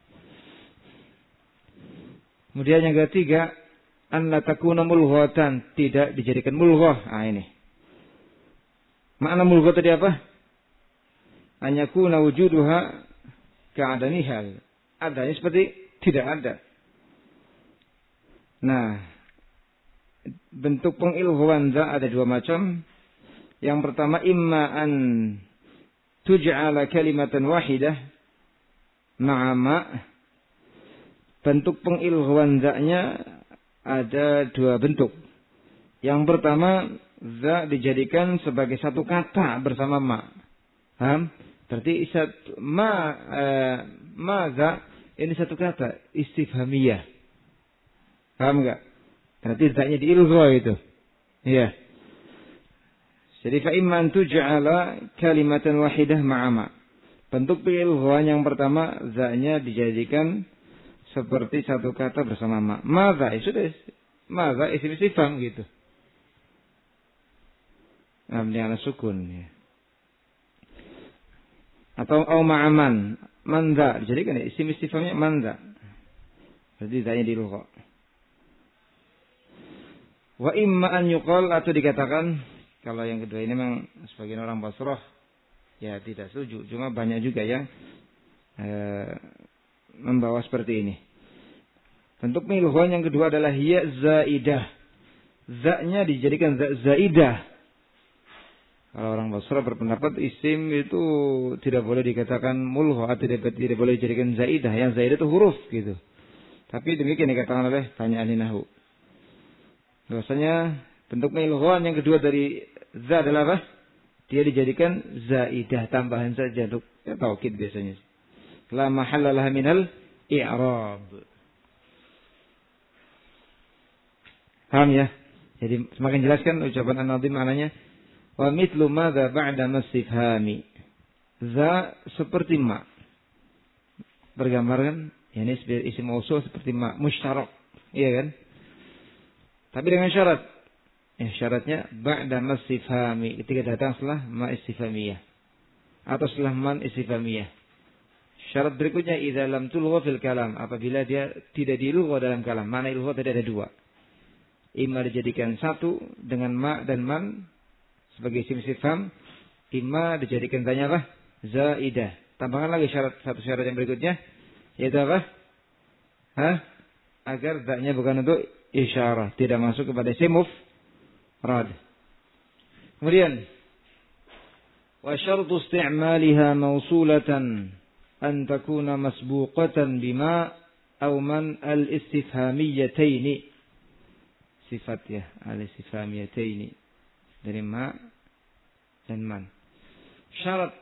Kemudian yang ketiga, an la takuna mulghatan, tidak dijadikan mulghah. Ini. Makna mulghah tadi apa? An yakuna wujuduha ka'adamihal. Adanya seperti tidak ada. Nah, bentuk pengilghawan za ada dua macam. Yang pertama, imma an tuj'ala kalimatan wahidah ma'a ma. Bentuk pengilghawan za-nya ada dua bentuk. Yang pertama, za dijadikan sebagai satu kata bersama ma. Paham? Berarti maza ini satu kata istifhamiyah. Paham enggak? Berarti za-nya diilgha itu. Iya. Jadi fa imma an tuj'ala kalimatan wahidah ma'a ma. Bentuk ilghaan yang pertama, za-nya dijadikan seperti satu kata bersama ma. Maza sudah, maza isim istifham gitu. Mabni ala sukun ya. Atau au ma'aman, manza. Jadi kan isim istifhamnya manza. Berarti za-nya dilgha. Wa imma an yuqal, atau dikatakan, kalau yang kedua ini memang sebagian orang Basrah ya tidak setuju, cuma banyak juga yang membawa seperti ini. Bentuk ilghaan yang kedua adalah hiya zaidah. Za-nya dijadikan za zaidah. Kalau orang Basrah berpendapat isim itu tidak boleh dikatakan mulgha, tidak boleh dijadikan zaidah. Yang zaidah itu huruf gitu. Tapi demikian dikatakan oleh banyak ahli nahwu. Bahwasanya bentuk ilghaan yang kedua dari za adalah apa? Dia dijadikan zaidah, tambahan saja untuk ya, taukid biasanya. La mahalla laha minal i'rab. Paham ya? Jadi semakin jelaskan ucapan An-Nadhim maknanya. Wa mithlu madza ba'da mastifhami. Za seperti ma. Bergambarkan ini isim mausul seperti ma, musytarak. Iya kan? Tapi dengan syarat. Syaratnya ba'da mastifhami, ketika datang setelah ma istifhamiyah atau setelah man istifhamiyah. Syarat berikutnya idza lam tulgha fil kalam, apabila dia tidak dilugha dalam kalam. Mana ilgha tadi ada dua. Imma dijadikan satu dengan ma dan man sebagai isim istifham, imma dijadikan tanya apa? Zaidah. Tambahkan lagi satu syarat yang berikutnya, yaitu apa? Agar za-nya bukan untuk isyarah, tidak masuk kepada isim mufrad. Kemudian wa syartu isti'maliha mausulatan an takuna masbuqatan bima aw man al-istifhamiyataini. Sifat ya, al-istifhamiyataini dari ma dan man. Syarat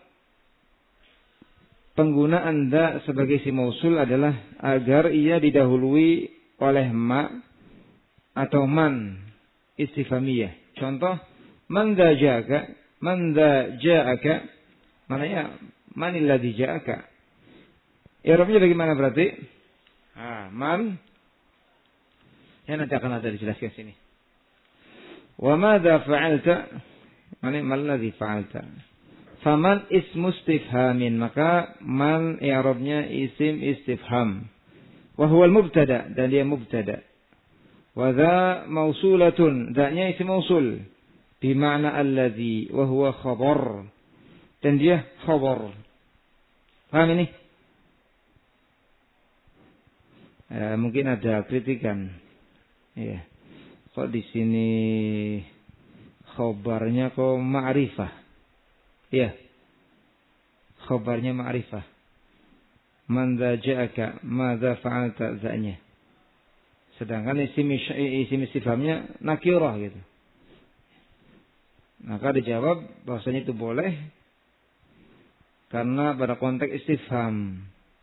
penggunaan da sebagai isim mausul adalah agar ia didahului oleh ma atau man istifhamiyah. Contoh, man dha ja'aka, maknanya man alladhi ja'aka. I'rabnya bagaimana berarti? Man. Ya nanti akan ada dijelaskan sini. Wa madza fa'alta? Mana alladhi fa'alta? Faman ismu istifhamin, maka man i'rabnya isim istifham. Wa huwa al-mubtada, dan dia mubtada. Wa dha mausulatun, dha-nya isim mausul bi ma'na alladhi wa huwa khabar. Dan dia khabar. Paham ini? Mungkin ada kritikan. Iya. Kok di sini khabarnya kok ma'rifah? Iya. Khabarnya ma'rifah. man dza ja'aka madza fa'alta za'nya. Sedangkan isim istifhamnya nakirah gitu. Maka dijawab bahwasanya itu boleh karena pada konteks istifham.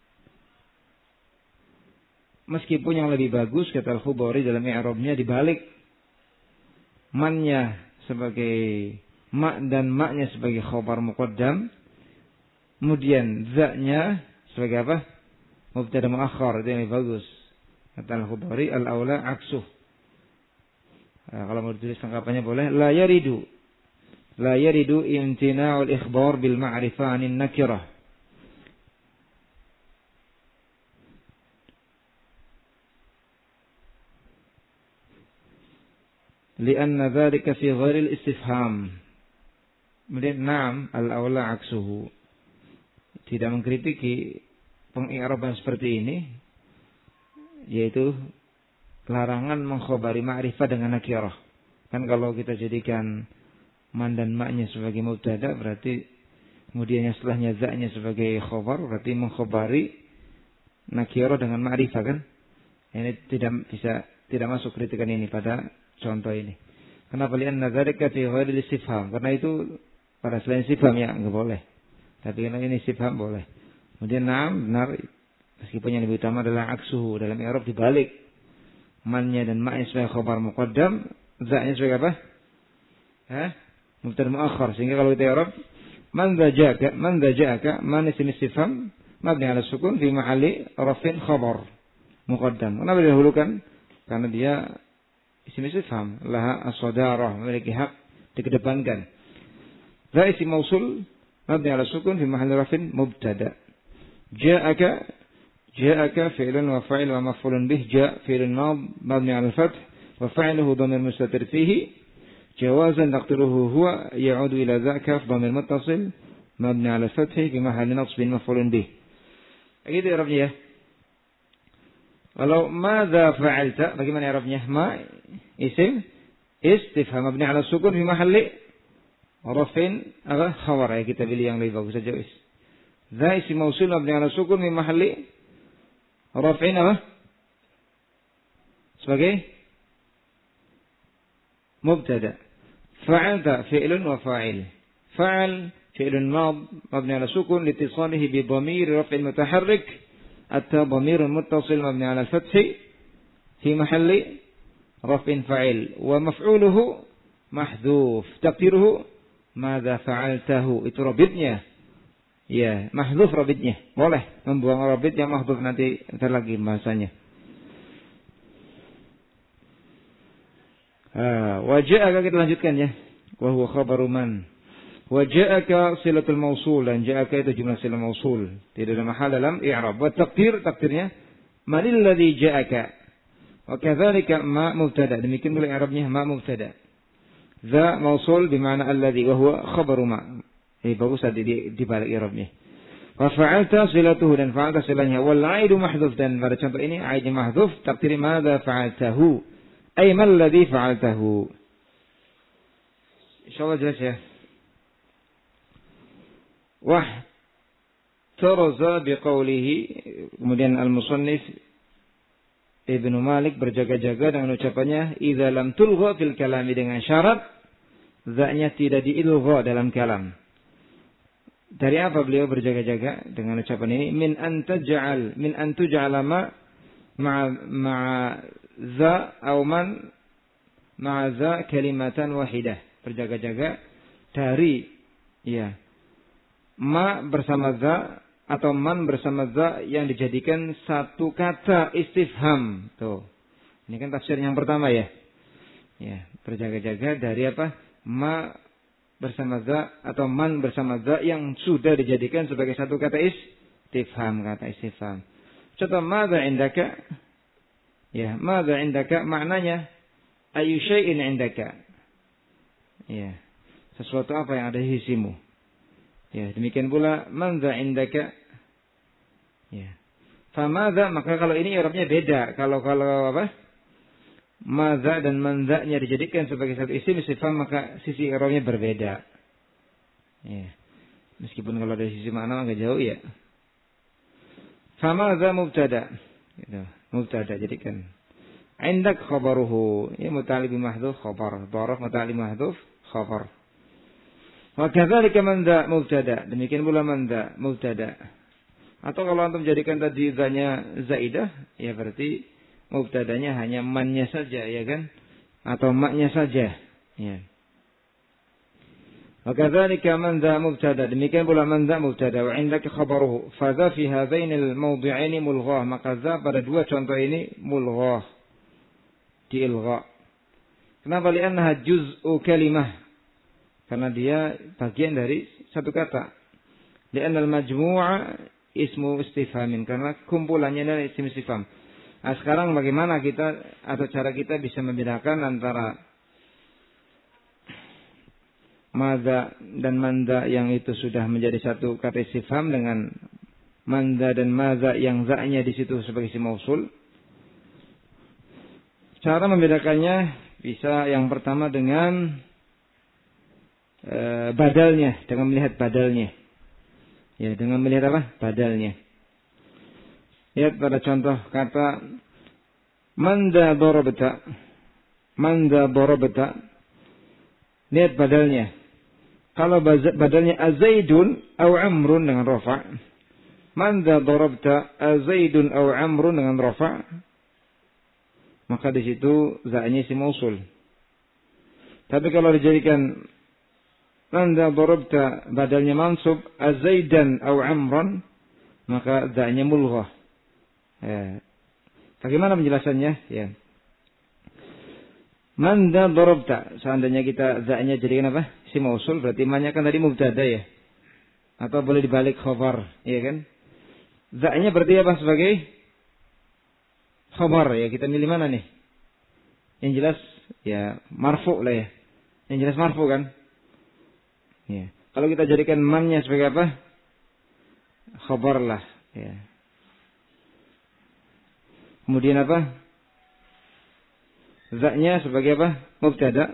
Meskipun yang lebih bagus kata Al-Khubari dalam i'rabnya dibalik mannya sebagai ma dan maknya sebagai khabar muqaddam, kemudian za-nya sebagai apa? Mubtada muakhar, itu yang lebih bagus. Kata Al-Khubari al-aula aksuh. Nah, kalau mau ditulis lengkapannya boleh la yaridu imtina'ul ikhbar bil ma'rifah 'anil nakirah. Lianna dzalika fi ghairil istifham. Kemudian na'am al-aula aksuhu. Tidak mengkritiki pengi'raban seperti ini, yaitu larangan mengkhabari ma'rifah dengan nakirah. Kan kalau kita jadikan man dan maknya sebagai mubtada, berarti kemudian setelahnya za-nya sebagai khabar, berarti mengkhabari nakirah dengan ma'rifah kan? Ini tidak masuk kritikan ini pada contoh ini. Kenapa? Lianna dzalika fi ghairil istifham. Karena itu pada selain istifham ya enggak boleh. Tapi karena ini istifham boleh. Kemudian na'am benar, meskipun yang lebih utama adalah aksuhu, dalam i'rab dibalik mannya dan ma'nya sebagai khabar muqaddam, za-nya sebagai apa? Mubtada muakhar. Sehingga kalau kita i'rab man dzaja'aka man isim istifham mabni 'ala sukun fi mahalli raf'in khabar muqaddam. Kenapa didahulukan? Karena dia isim istifham, laha as-sadarah, memiliki hak dikedepankan. Za isim mausul mabni 'ala sukun fi mahalli raf'in mubtada. Ja'aka fi'lun wa fa'il wa maf'ulun bih. Ja' fi'lun mabni 'ala al-fath wa fa'iluhu dhamir mustatir fihi. Jawazan taqdiruhu huwa ya'udu ila dzaka dhamir muttasil mabni 'ala al-fath fi mahalli nasbin maf'ulun bih. Begitu i'rabnya ya. Kalau madza fa'alta, bagaimana i'rabnya? Ma isim istifham mabni 'ala sukun fi mahalli raf'in khabar. Ya, kita pilih yang lebih bagus saja wis. Za isim mausul mabni 'ala sukun fi mahalli raf'in sebagai mubtada. Fa'alta fi'lun wa fa'il. Fa'al fi'lun mabni 'ala sukun litisalihi bi dhamir raf'in mutaharrik. Atta dhamirun muttasil mabni 'ala al-fath fi mahalli raf'in fa'il wa maf'uluhu mahdhuf taqdiruhu madza fa'altahu. Itu rabitnya. Ya, mahdhuf rabitnya. Boleh membuang rabit yang mahdhuf nanti entar lagi bahasanya. Wa ja'aka kita lanjutkan ya. Wa huwa khabaru man. Wa ja'aka silatul mausul, dan ja'aka itu jumlah silah mausul. Tidak ada mahal dalam i'rab. Wa takdirnya manil ladzi ja'aka. Wa kadzalika ma mubtada. Demikian pula i'rabnya ma mubtada. Za mausul bermakna alladzi wa huwa khabaru ma. Bagus tadi di balik i'rabnya. Wa fa'alta silatuhu, dan fa'alta silahnya. Wal 'aidu mahdhuf, dan pada contoh ini 'aidnya mahdhuf, takdir madza fa'altahu. Ay mal ladzi fa'altahu. Insyaallah jelas ya. Wah taraza biqaulihi, kemudian al-musannif Ibnu Malik berjaga-jaga dengan ucapannya idza lam tulgha fil kalami, dengan syarat za-nya tidak diilgha dalam kalam. Dari apa beliau berjaga-jaga dengan ucapan ini? Min an tuj'ala ma'a za aw man ma'a za kalimatan wahidah. Berjaga-jaga dari ma bersama za atau man bersama za yang dijadikan satu kata istifham. Tuh. Ini kan tafsir yang pertama ya. Ya, berjaga-jaga dari apa? Ma bersama za atau man bersama za yang sudah dijadikan sebagai satu kata istifham, Contoh madza indaka? Ya, madza indaka maknanya ayu syai'in indaka. Ya. Sesuatu apa yang ada di sisimu. Ya, demikian pula manza indaka. Ya. Famadza, maka kalau ini i'rabnya beda. Kalau apa? Madza dan manza-nya dijadikan sebagai satu isim istifham, maka sisi i'rabnya berbeda. Ya. Meskipun kalau dari sisi makna agak jauh ya. Famadza mubtada. Gitu. Mubtada jadikan. Indak khabaruhu. Ya muta'alliq bi mahdhuf khabar. Dharaf muta'alliq mahdhuf khabar. Wa kadzalika man dza mubtada. Demikian pula man dza mubtada. Atau kalau antum jadikan tadi dzanya zaidah, ya berarti mubtadanya hanya man-nya saja, ya kan? Atau ma-nya saja. Ya. Wa kadzalika man dza mubtada. Demikian pula man dza mubtada wa indaka khabaruhu. Fa dza fi hadainil mawdi'aini mulghah. Maka dza pada dua contoh ini mulghah. Diilgha. Kenapa? Li'annaha juz'u kalimah. Karena dia bagian dari satu kata. Li'annal majmu'a ismu istifhamin. Karena kumpulannya adalah isim istifham. Nah, sekarang bagaimana kita atau cara kita bisa membedakan antara madza dan manda yang itu sudah menjadi satu kata istifham dengan manda dan madza yang za-nya di situ sebagai isim mausul. Cara membedakannya bisa yang pertama dengan badalnya, dengan melihat badalnya. Ya, dengan melihat apa? Badalnya. Lihat pada contoh kata manda darabta. Manda darabta. Lihat badalnya. Kalau badalnya azaidun au amrun dengan rafa'. Manda darabta azaidun au amrun dengan rafa'. Maka di situ za-nya isim mausul. Tapi kalau dijadikan manda darabta badalnya mansub azaidan au amran, maka za-nya mulghah. Ya. Bagaimana penjelasannya? Ya. Manda darabta. Seandainya kita za-nya jadikan apa? Isim mausul, berarti ma-nya kan tadi mubtada ya. Atau boleh dibalik khabar, ya kan? Za-nya berarti apa sebagai khabar ya. Kita milih mana nih? Yang jelas ya marfu lah ya. Yang jelas marfu kan? Ya. Kalau kita jadikan man-nya sebagai apa? Khabar lah, ya. Kemudian apa? Za-nya sebagai apa? Mubtada.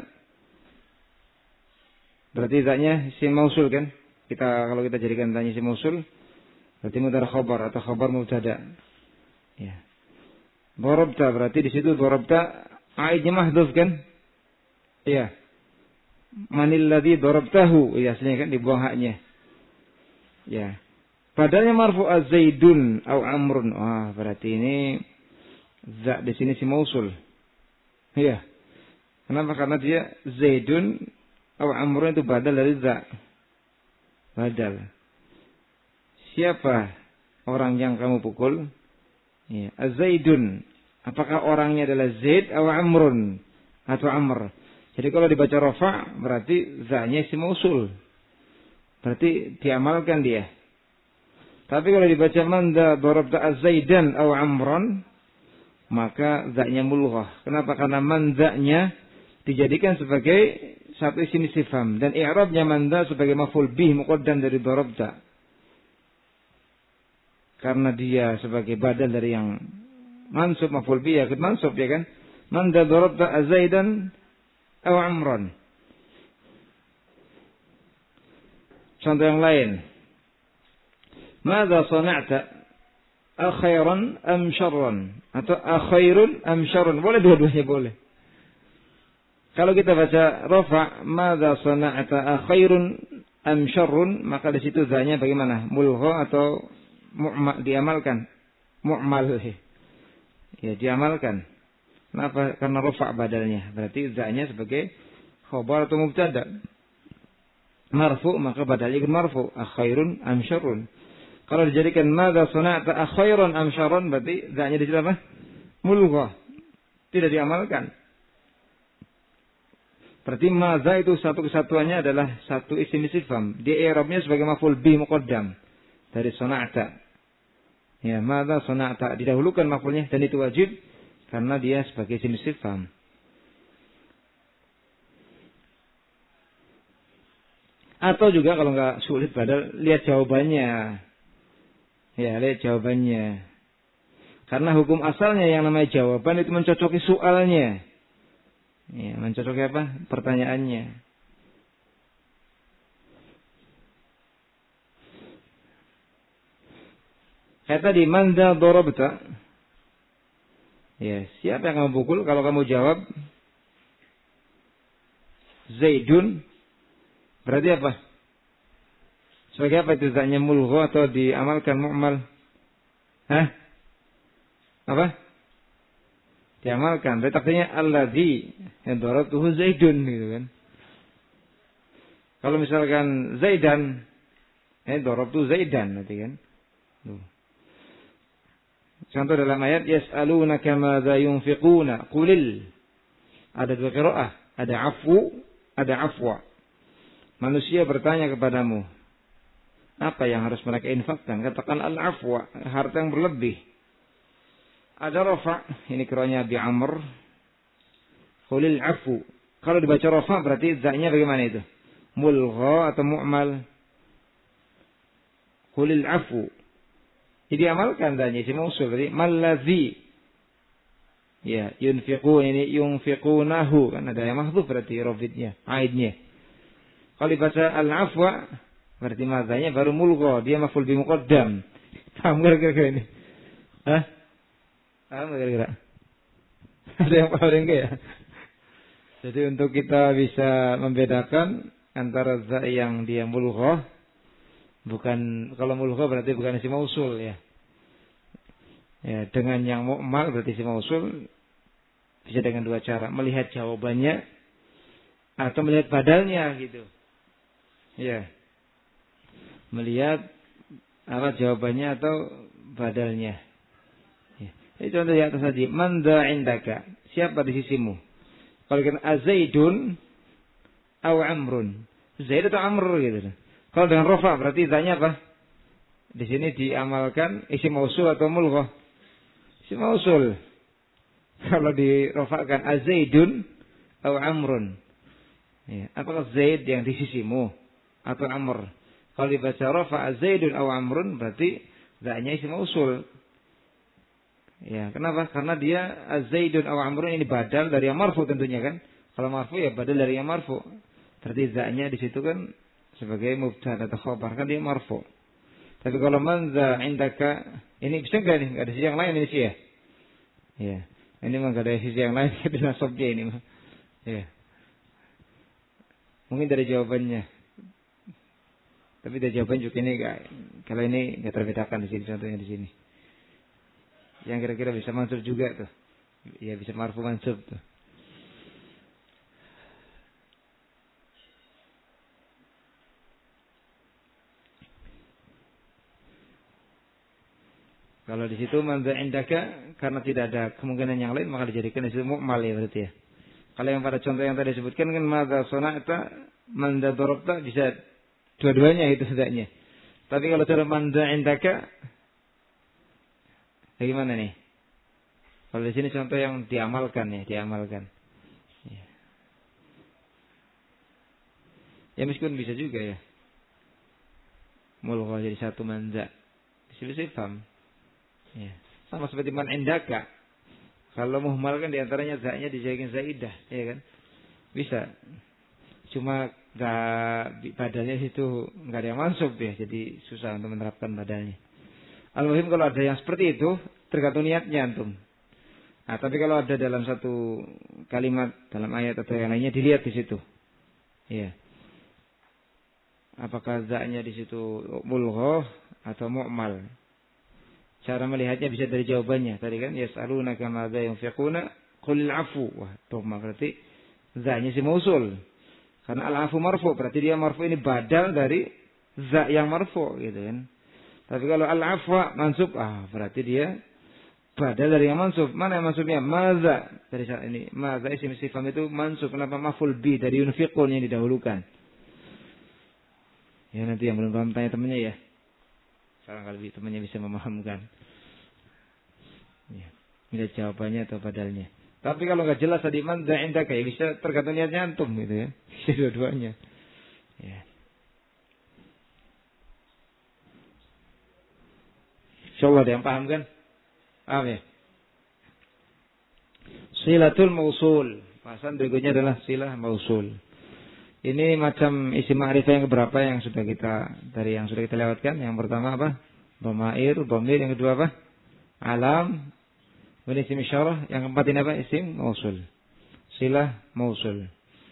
Berarti za-nya isim mausul kan? Kalau kita jadikan za-nya isim mausul, berarti mubtada khabar atau khabar mubtada. Ya. Darabta berarti di situ darabta aidnya mahdhuf kan? Iya. Manil ladzi darabtahu, ya aslinya kan dibuang haknya. Ya. Padanya marfu az-zaidun au amrun. Wah, berarti ini za di sini si mausul. Iya. Kenapa? Karena dia zaidun au amrun itu badal dari za. Badal. Siapa orang yang kamu pukul? Iya, az-zaidun. Apakah orangnya adalah Zaid atau Amrun atau Amr? Jadi kalau dibaca rafa berarti za-nya isim mausul. Berarti diamalkan dia. Tapi kalau dibaca manda darabta az-zaidan atau Amran, maka za-nya mulghah. Kenapa? Karena manda-nya dijadikan sebagai satu isim istifham dan i'rabnya manda sebagai maf'ul bih muqaddam dari darabta. Karena dia sebagai badal dari yang mansub maf'ul bih yakut mansub ya kan? Manda darabta az-zaidan atau Amran. Contoh yang lain. Madza sana'ta? Akhairan am syarran? Atau akhairun am syarran? Boleh dua-duanya boleh. Kalau kita baca rafa, madza sana'ta akhairun am syarrun, maka di situ za-nya bagaimana? Mulgha atau diamalkan? Mu'mal. Ya, diamalkan. Kenapa? Karena rafa badalnya. Berarti za-nya sebagai khabar atau mubtada. Marfu, maka badalnya marfu. Akhairun am syarrun. Kalau dijadikan madza sana'ta akhairan am syarran, berarti za-nya di situ apa? Mulghah. Tidak diamalkan. Berarti madza itu satu kesatuannya adalah satu isim istifham. Di i'rabnya sebagai maf'ul bih muqaddam dari sana'ta. Ya, madza sana'ta didahulukan maf'ulnya dan itu wajib karena dia sebagai isim istifham. Atau juga kalau enggak sulit padahal lihat jawabannya. Ya, lihat jawabannya. Karena hukum asalnya yang namanya jawaban itu mencocoki soalnya. Ya, mencocoki apa? Pertanyaannya. Kayak tadi, man dza darabta. Ya, siapa yang kamu pukul? Kalau kamu jawab Zaidun, berarti apa? Sebagai apa itu zatnya mulgho atau diamalkan mu'mal? Hah? Apa? Diamalkan. Berarti artinya alladzi yang darabtuhu Zaidun gitu kan. Kalau misalkan Zaidan, darabtu Zaidan nanti kan. Contoh dalam ayat yas'alunaka madza yunfiquna qulil. Ada dua qiraah, ada afu, ada afwa. Manusia bertanya kepadamu, apa yang harus mereka infakkan? Katakan al-afwa, harta yang berlebih. Ada rafa, ini qiraahnya Abi Amr. Qulil afu. Kalau dibaca rafa berarti zaknya bagaimana itu? Mulgha atau mu'mal? Qulil afu. Jadi amalkan tanya isim mausul berarti mallazi. Ya, yunfiqun ini yunfiqunahu kan ada yang mahdzuf berarti rafidnya, aidnya. Kalau dibaca al-afwa berarti madzanya baru mulgha, dia maf'ul bi muqaddam. Paham kira-kira ini? Hah? Paham kira-kira? Ada yang paham enggak ya? Jadi untuk kita bisa membedakan antara za yang dia mulgha, bukan, kalau mulgha berarti bukan isim mausul ya. Ya, dengan yang mu'mal berarti isim mausul bisa dengan dua cara, melihat jawabannya atau melihat badalnya gitu. Ya. Melihat apa jawabannya atau badalnya. Ya. Ini contoh di atas tadi, man dza indaka, siapa di sisimu? Kalau kita azaidun aw amrun, Zaid atau Amr gitu. Kalau dengan rafa berarti tanya apa? Di sini diamalkan isim mausul atau mulghah? Isim mausul. Kalau dirafa'kan azaidun atau amrun. Ya, apakah Zaid yang di sisimu atau Amr? Kalau dibaca rafa azaidun atau amrun berarti zaknya isim mausul. Ya, kenapa? Karena dia azaidun atau amrun ini badal dari yang marfu tentunya kan. Kalau marfu ya badal dari yang marfu. Berarti zaknya di situ kan sebagai mubtada atau khabar kan dia marfu. Tapi kalau man dza indaka ini bisa enggak nih? Enggak ada sisi yang lain ini sih ya. Ya. Ini memang enggak ada sisi yang lain di nasabnya ini mah. Ya. Mungkin dari jawabannya. Tapi dari jawaban juga ini enggak, kalau ini enggak terbedakan di sini contohnya di sini. Yang kira-kira bisa mansub juga tuh. Ya bisa marfu mansub tuh. Kalau di situ man dza indaka karena tidak ada kemungkinan yang lain maka dijadikan di situ mu'mal ya berarti ya. Kalau yang pada contoh yang tadi disebutkan kan madza sana'ta man dza darabta bisa dua-duanya itu setidaknya. Tapi kalau cara man dza indaka bagaimana nih? Kalau di sini contoh yang diamalkan ya, diamalkan. Ya meskipun bisa juga ya. Mulgha jadi satu man dza. Bisa paham. Ya. Sama seperti man indaka. Kalau muhmal kan diantaranya zaknya dijadikan zaidah, ya kan? Bisa. Cuma badalnya situ nggak ada yang masuk ya, jadi susah untuk menerapkan badalnya. Al-muhim kalau ada yang seperti itu tergantung niatnya antum. Nah, tapi kalau ada dalam satu kalimat dalam ayat atau yang lainnya dilihat di situ. Ya. Apakah zaknya di situ mulgha atau mu'mal? Cara melihatnya bisa dari jawabannya. Tadi kan yas'alunaka madza yunfiquna qulil afu. Wah, dhamma berarti za-nya si mausul. Karena al-afu marfu, berarti dia marfu ini badal dari za yang marfu gitu kan. Tapi kalau al-afwa mansub, berarti dia badal dari yang mansub. Mana yang mansubnya? Madza. Dari saat ini, madza isim istifham itu mansub. Kenapa maf'ul bi dari yunfiqun yang didahulukan? Ya nanti yang belum paham tanya temannya ya. Sekarang kalau temannya bisa memahamkan. Ya, bisa jawabannya atau badalnya. Tapi kalau nggak jelas tadi man dza indaka ya bisa tergantung niatnya antum gitu ya. Bisa dua-duanya. Ya. Insyaallah ada yang paham kan? Paham ya? Silatul mausul. Bahasan berikutnya adalah silah mausul. Ini macam isim ma'rifah yang keberapa yang sudah kita lewatkan. Yang pertama apa? Dhamair, dhamir, yang kedua apa? Alam, kemudian isim isyarah, yang keempat ini apa? Isim mausul. Silah mausul.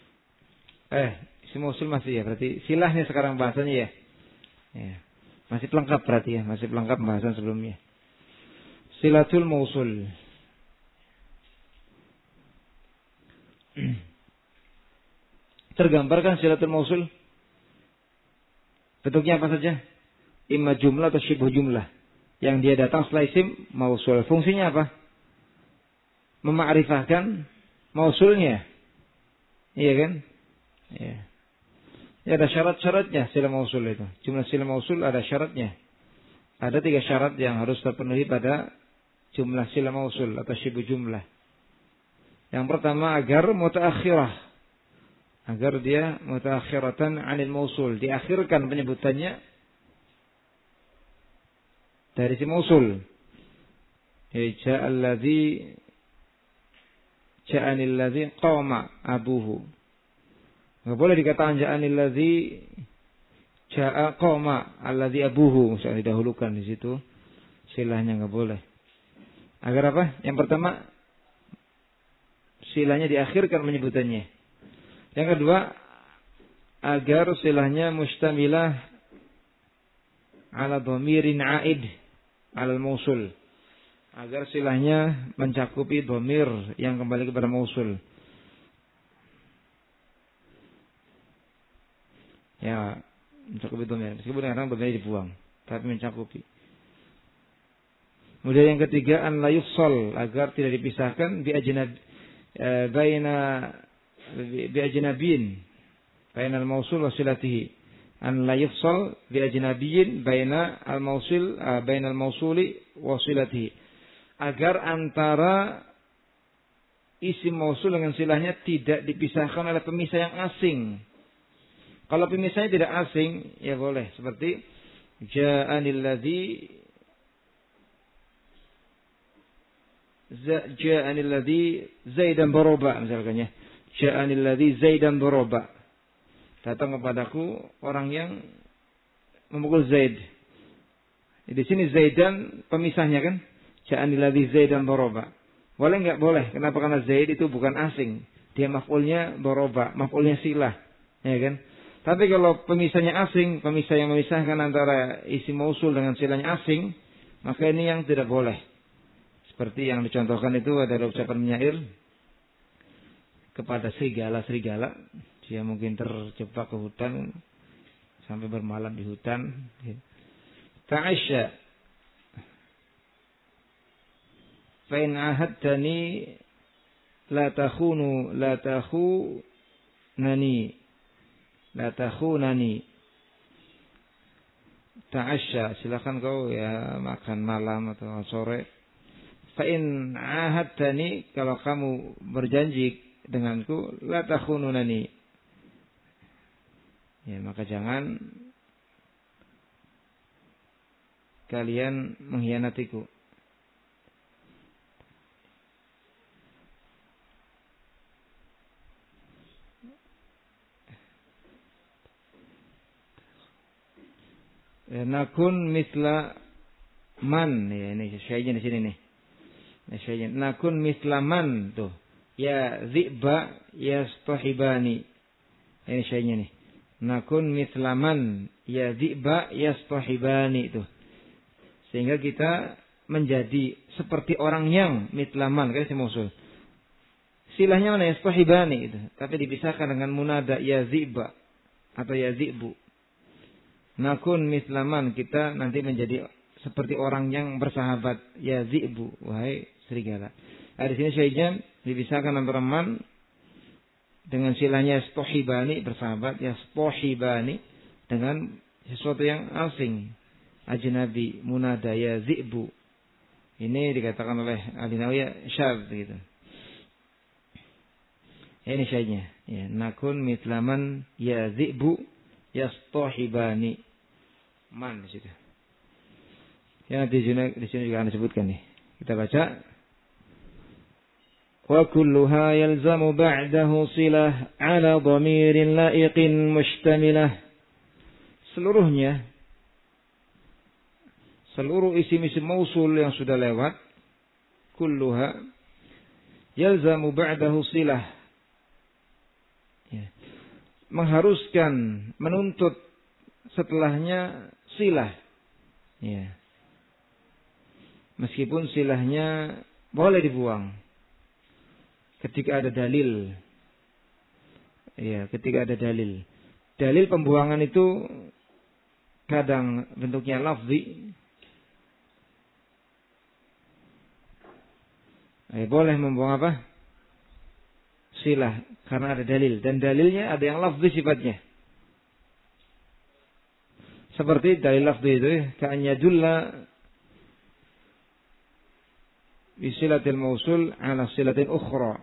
Isim mausul masih ya, berarti silahnya sekarang bahasanya ya. Ya. Masih pelengkap berarti ya, masih pelengkap bahasan sebelumnya. Silatul mausul. Tergambarkan silatul mausul. Bentuknya apa saja? Imma jumlah atau syibh jumlah. Yang dia datang setelah isim mausul. Fungsinya apa? Memakrifahkan mausulnya. Iya kan? Iya. Ya, ada syarat-syaratnya sila mausul itu. Jumlah sila mausul ada syaratnya. Ada 3 syarat yang harus terpenuhi pada jumlah sila mausul atau syibh jumlah. Yang pertama agar mutaakhirah. Agar dia mutaakhiratan 'anil mausul, diakhirkan penyebutannya dari si mausul. Ja'anil ladzi qama abuhu. Enggak boleh dikatakan ja'anil ladzi ja'a qama alladzi abuhu, misalnya didahulukan di situ. Silahnya enggak boleh. Agar apa? Yang pertama silahnya diakhirkan penyebutannya. Yang kedua agar silahnya mustamilah ala dhamirin a'id alal mausul, agar silahnya mencakupi dhamir yang kembali kepada mausul. Ya, mencakupi dhamir, meskipun kadang dhamirnya dibuang, tapi mencakupi. Kemudian yang ketiga an la yufsal, agar tidak dipisahkan bi ajnabiyyin bainal mausul wa silatihi. An la yufsal bi ajnabiyyin bainal mausuli wa silatihi. Agar antara isim mausul dengan silahnya tidak dipisahkan oleh pemisah yang asing. Kalau pemisahnya tidak asing, ya boleh. Seperti ja'anil ladzi Zaidan daraba, misalkan ya. Ja'anil ladzi Zaidan daraba. Datang kepadaku orang yang memukul Zaid. Di sini Zaidan pemisahnya kan? Ja'anil ladzi Zaidan daraba. Boleh enggak? Boleh. Kenapa? Karena Zaid itu bukan asing. Dia maf'ulnya daraba, maf'ulnya silah. Ya kan? Tapi kalau pemisahnya asing, pemisah yang memisahkan antara isim mausul dengan silahnya asing, maka ini yang tidak boleh. Seperti yang dicontohkan itu ada ucapan penyair kepada serigala. Dia mungkin terjebak ke hutan sampai bermalam di hutan. Ta'asya fa in ahadtani la takhunani. Ta'asya, silakan kau ya makan malam atau sore. Fa in ahadtani, kalau kamu berjanji denganku, la takhununani. Ya, maka jangan kalian mengkhianatiku. Ya, nakun misla man, ya ini syai'nya di sini nih. Syai'nya nakun misla man tuh. Ya zi'ba yastahibani. Ini syai'nya nih. Nakun mislaman ya dzi'ba yastahibani itu. Sehingga kita menjadi seperti orang yang mitlaman, kan isim mausul. Silahnya mana? Yastahibani itu, tapi dipisahkan dengan munada ya dzi'ba atau ya dzi'bu. Nakun mislaman, kita nanti menjadi seperti orang yang bersahabat ya dzi'bu, wahai serigala. Nah, di sini syai'nya dipisahkan antara man dengan silahnya yastohibani, bersahabat, yastohibani dengan sesuatu yang asing, ajnabi, munada ya zi'bu. Ini dikatakan oleh Al-Nawawi syadz gitu. Ini syai'nya. Ya, nakun mitlaman ya zi'bu yastohibani. Man di situ. Ya, di sini juga Anda sebutkan nih. Kita baca. وكلها يلزم بعده صلة على ضمير لائق مشتملة. Seluruhnya seluruh isim-isim mausul yang sudah lewat, kulluha yalzamu ba'dahu silah. Ya. Mengharuskan, menuntut setelahnya silah. Ya. Meskipun silahnya boleh dibuang ketika ada dalil. Ya, ketika ada dalil. Dalil pembuangan itu kadang bentuknya lafzi. Boleh membuang apa? Silah karena ada dalil, dan dalilnya ada yang lafzi sifatnya. Seperti dalil lafzi itu, ka'an yadulla bisilatil mausul ala silatin ukhra.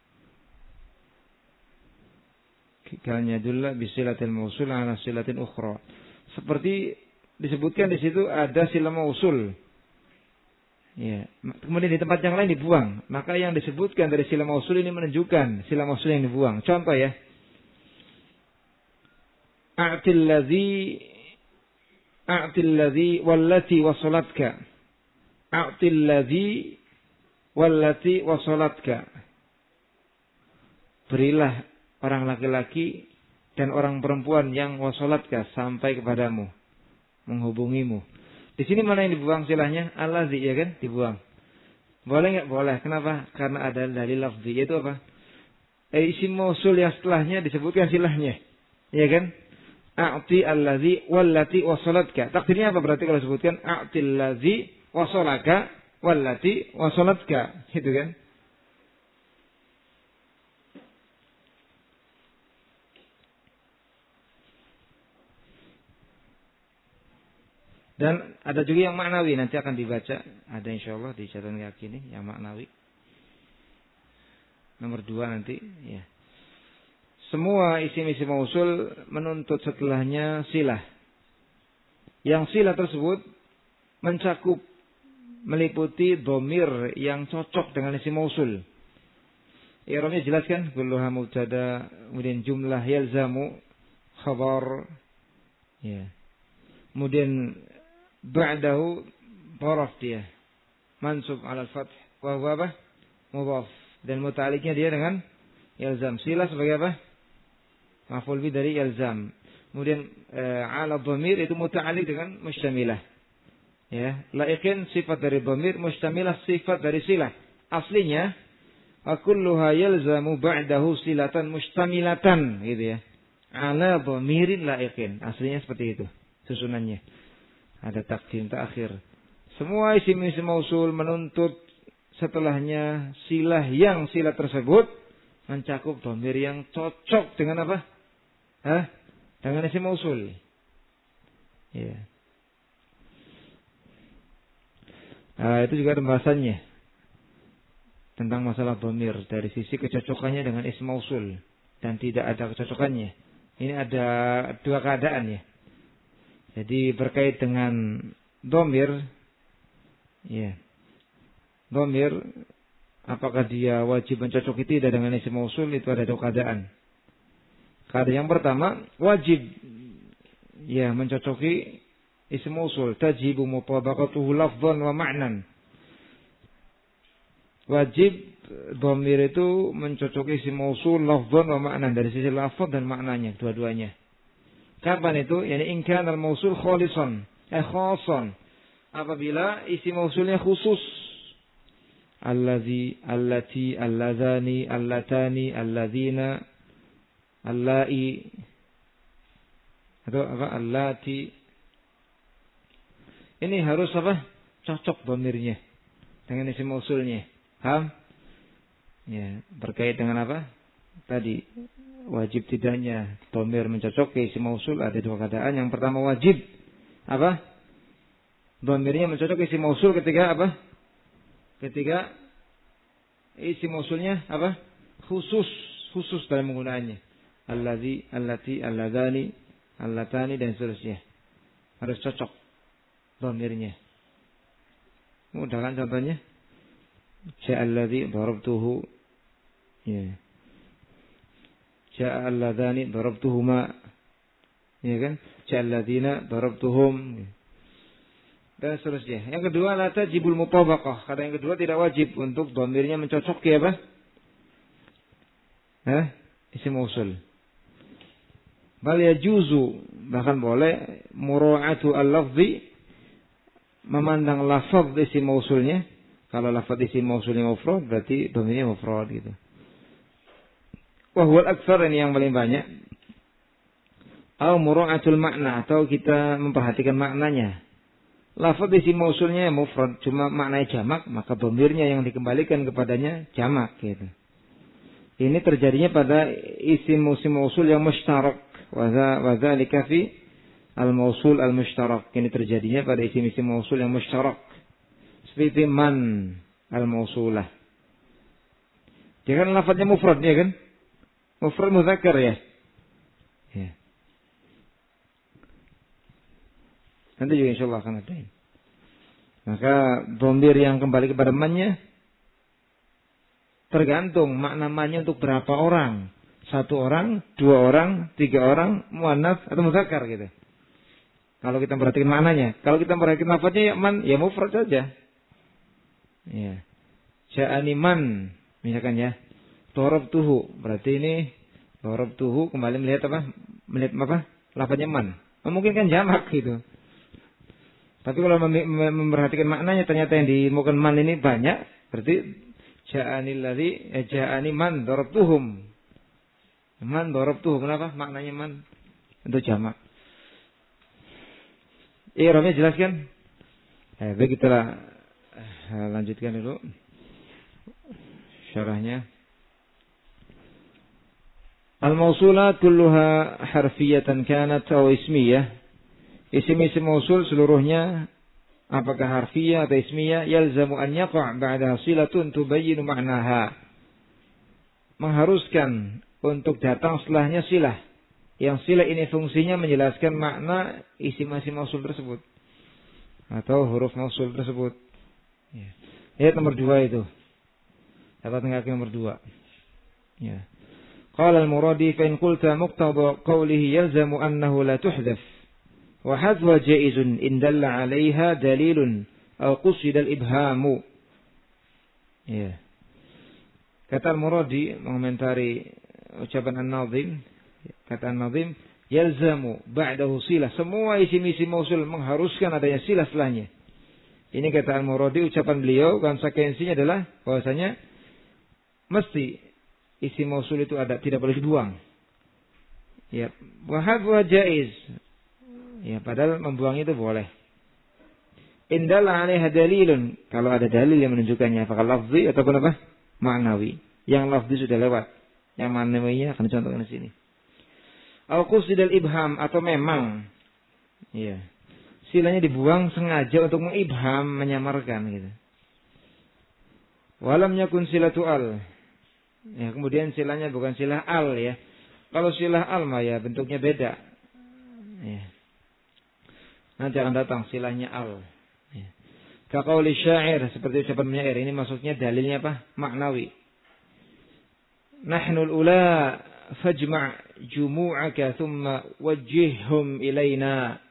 Ka'an yadulla bisilatil mausul ala silatin ukhra. Seperti disebutkan di situ ada sila mausul. Ya. Kemudian di tempat yang lain dibuang. Maka yang disebutkan dari sila mausul ini menunjukkan sila mausul yang dibuang. Contoh ya. A'til ladzi wallati wasalatka. A'til ladzi wallati wasalatka. Berilah orang laki-laki dan orang perempuan yang wasalatka sampai kepadamu, menghubungimu. Di sini mana yang dibuang silahnya? Allazi, ya kan? Dibuang. Boleh enggak? Boleh. Kenapa? Karena ada dalil lafzi. Itu apa? Isim mausul yang setelahnya disebutkan silahnya. Ya kan? A'ti allazi wallati wasalatka. Takdirnya apa berarti kalau disebutkan a'til ladzi wasalaka wallati wasalatka, gitu kan? Dan ada juga yang maknawi, nanti akan dibaca. Ada insyaallah di catatan kaki ini yang maknawi. Nomor 2 nanti, ya. Semua isim-isim mausul menuntut setelahnya silah. Yang silah tersebut mencakup, meliputi dhamir yang cocok dengan isim mausul. I'rabnya jelas kan? Kulluha mubtada, kemudian jumlah yalzamu, khabar, ya. Kemudian ba'dahu dharaf dia, mansub 'ala al-fath wa huwa apa? Mudhaf, dan muta'alliqnya dia dengan yalzam. Silah sebagai apa? Maf'ul bi dari yalzam. Kemudian 'ala dhamir itu muta'alliq dengan mustamilah. Ya, laiqin sifat dari dhamir, mustamilah sifat dari silah. Aslinya kulluha yalzamu ba'dahu silatan mustamilatan, gitu ya. 'Ala dhamirin laiqin. Aslinya seperti itu susunannya. Ada takdim ta'khir. Semua isim-isim mausul menuntut setelahnya silah yang silah tersebut mencakup dhamir yang cocok dengan apa? Dengan isim mausul. Ya. Itu juga ada pembahasannya tentang masalah dhamir dari sisi kecocokannya dengan isim mausul dan tidak ada kecocokannya. Ini ada dua keadaan ya. Jadi berkait dengan dhamir, ya. Dhamir, apakah dia wajib mencocoki tidak dengan isim mausul, itu ada dua keadaan. Keadaan yang pertama, wajib ya mencocoki isim mausul, tajibu mutabaqatuhu lafdhan wa ma'nan. Wajib dhamir itu mencocoki isim mausul lafdhan wa ma'nan, dari sisi lafaz dan maknanya, dua-duanya. Kapan itu? Yani in kana al-mausul khalisan, khassan. Apabila isim mausulnya khusus. Allazi, allati, alladzani, allatani, alladzina, allai. Atau apa? Allati. Ini harus apa? Cocok dhamirnya dengan isim mausulnya. Paham? Ya, berkait dengan apa? Tadi wajib tidaknya dhamir mencocoki isim mausul ada dua keadaan. Yang pertama wajib apa? Dhamirnya mencocoki isim mausul ketika apa? Ketika isim mausulnya apa? Khusus dalam penggunaannya. Allazi, allati, alladzani, allatani dan seterusnya. Harus cocok dhamirnya. Mudah kan contohnya? Ja'alladzi darabtuhu. Ya. Ja'alladzani darabtuhuma. Ya kan? Ja'alladzina darabtuhum. dan seterusnya. Yang kedua, la tajibul mutabaqah. Karena yang kedua tidak wajib untuk dhamirnya mencocoki apa? Isim mausul. Bal yajuzu, bahkan boleh mura'atu al-lafzi, memandang lafaz isim mausulnya. Kalau lafaz isim mausulnya mufrad berarti dhamirnya mufrad gitu. Wa huwa al-aktsar, ini yang paling banyak. Atau mura'atul makna, atau kita memperhatikan maknanya. Lafaz isim mausulnya mufrad, cuma maknanya jamak, maka dhamirnya yang dikembalikan kepadanya jamak gitu. Ini terjadinya pada isim mausul yang mushtarak. Wa dzalika fi al-mausul al-mushtarak. Ini terjadinya pada isim-isim mausul yang mushtarak. Seperti man al-mausulah. Dia kan lafaznya mufrad ya kan? Mufrad mudzakkar ya. Ya. Nanti juga insyaallah akan ada. Maka dhamir yang kembali kepada man-nya tergantung makna man-nya untuk berapa orang. 1 orang, 2 orang, 3 orang, muannats atau mudzakkar gitu. Kalau kita perhatikan maknanya, kalau kita perhatikan lafaznya ya man, ya mufrad saja. Ya. Ja'ani man, misalkan ya. Darabtuhu, berarti ini darabtuhu kembali melihat apa? Melihat apa? Lafaznya man. Mungkin kan jamak gitu. Tapi kalau memperhatikan maknanya ternyata yang dimaukan man ini banyak, berarti ja'ani man darabtuhum. Man darabtuhum, kenapa? Maknanya man untuk jamak. I'rabnya jelas kan? Baik, kita lanjutkan dulu syarahnya. Al-mausulat kulluha harfiyatan kanat atau ismiyah. Isim-isim mausul seluruhnya apakah harfiyah atau ismiyah, yalzamu an yaqa' ba'daha silatun tubayyinu ma'naha. Mengharuskan untuk datang setelahnya silah. Yang silah ini fungsinya menjelaskan makna isim-isim mausul tersebut atau huruf mausul tersebut. Ya. Ayat nomor 2 itu. Dapat kaki nomor 2. Ya. Qala al-Muradi fa in qulta muqtada qawlihi yalzamu annahu la tuhdaf wa hadwa jaizun in dalla 'alayha dalilun aw qusida al-ibhamu. Ya. Kata al-Muradi mengomentari ucapan An-Nazim, kata An-Nazim, yalzamu ba'dahu silah. Semua isim-isim mausul mengharuskan adanya silah setelahnya. Ini kata Al-Muradi, ucapan beliau, konsekuensinya adalah bahwasanya mesti isim mausul itu ada, tidak boleh dibuang. Ya, wa hadwa jaiz. Ya, padahal membuang itu boleh. Indalla 'alaiha dalilun, kalau ada dalil yang menunjukkannya, apakah lafzi ataupun apa? Ma'nawi. Yang lafzi sudah lewat, yang ma'nawinya akan dicontohkan di sini. Al qusidal ibham, atau memang ya, silanya dibuang sengaja untuk mengibham, menyamarkan gitu. Walam yakun silatu al. Ya, kemudian silanya bukan silah al ya. Kalau silah al mah ya bentuknya beda. Ya. Nanti akan datang silahnya al. Ya. Kaqauli syair, seperti ucapan penyair, ini maksudnya dalilnya apa? Maknawi. Nahnul ula fajma' jumu'aka thumma wajjihhum ilaina.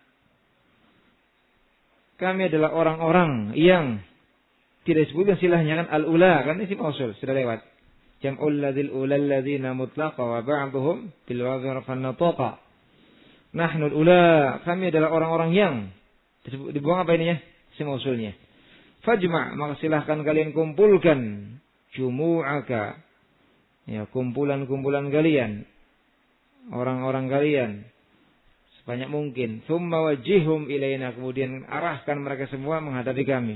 Kami adalah orang-orang yang tidak disebutkan silahnya kan al-ula, kan isim mausul sudah lewat. Jam'ul ladzil ulal ladzina mutlaqa wa ba'dhum bil wawi rafan nataqa. Nahnul ula, kami adalah orang-orang yang dibuang apa ininya? Isim mausulnya. Fajma', maka silahkan kalian kumpulkan jumu'aka. Ya, kumpulan-kumpulan kalian, orang-orang kalian sebanyak mungkin. Tsumma wajjihhum ilaina, kemudian arahkan mereka semua menghadapi kami.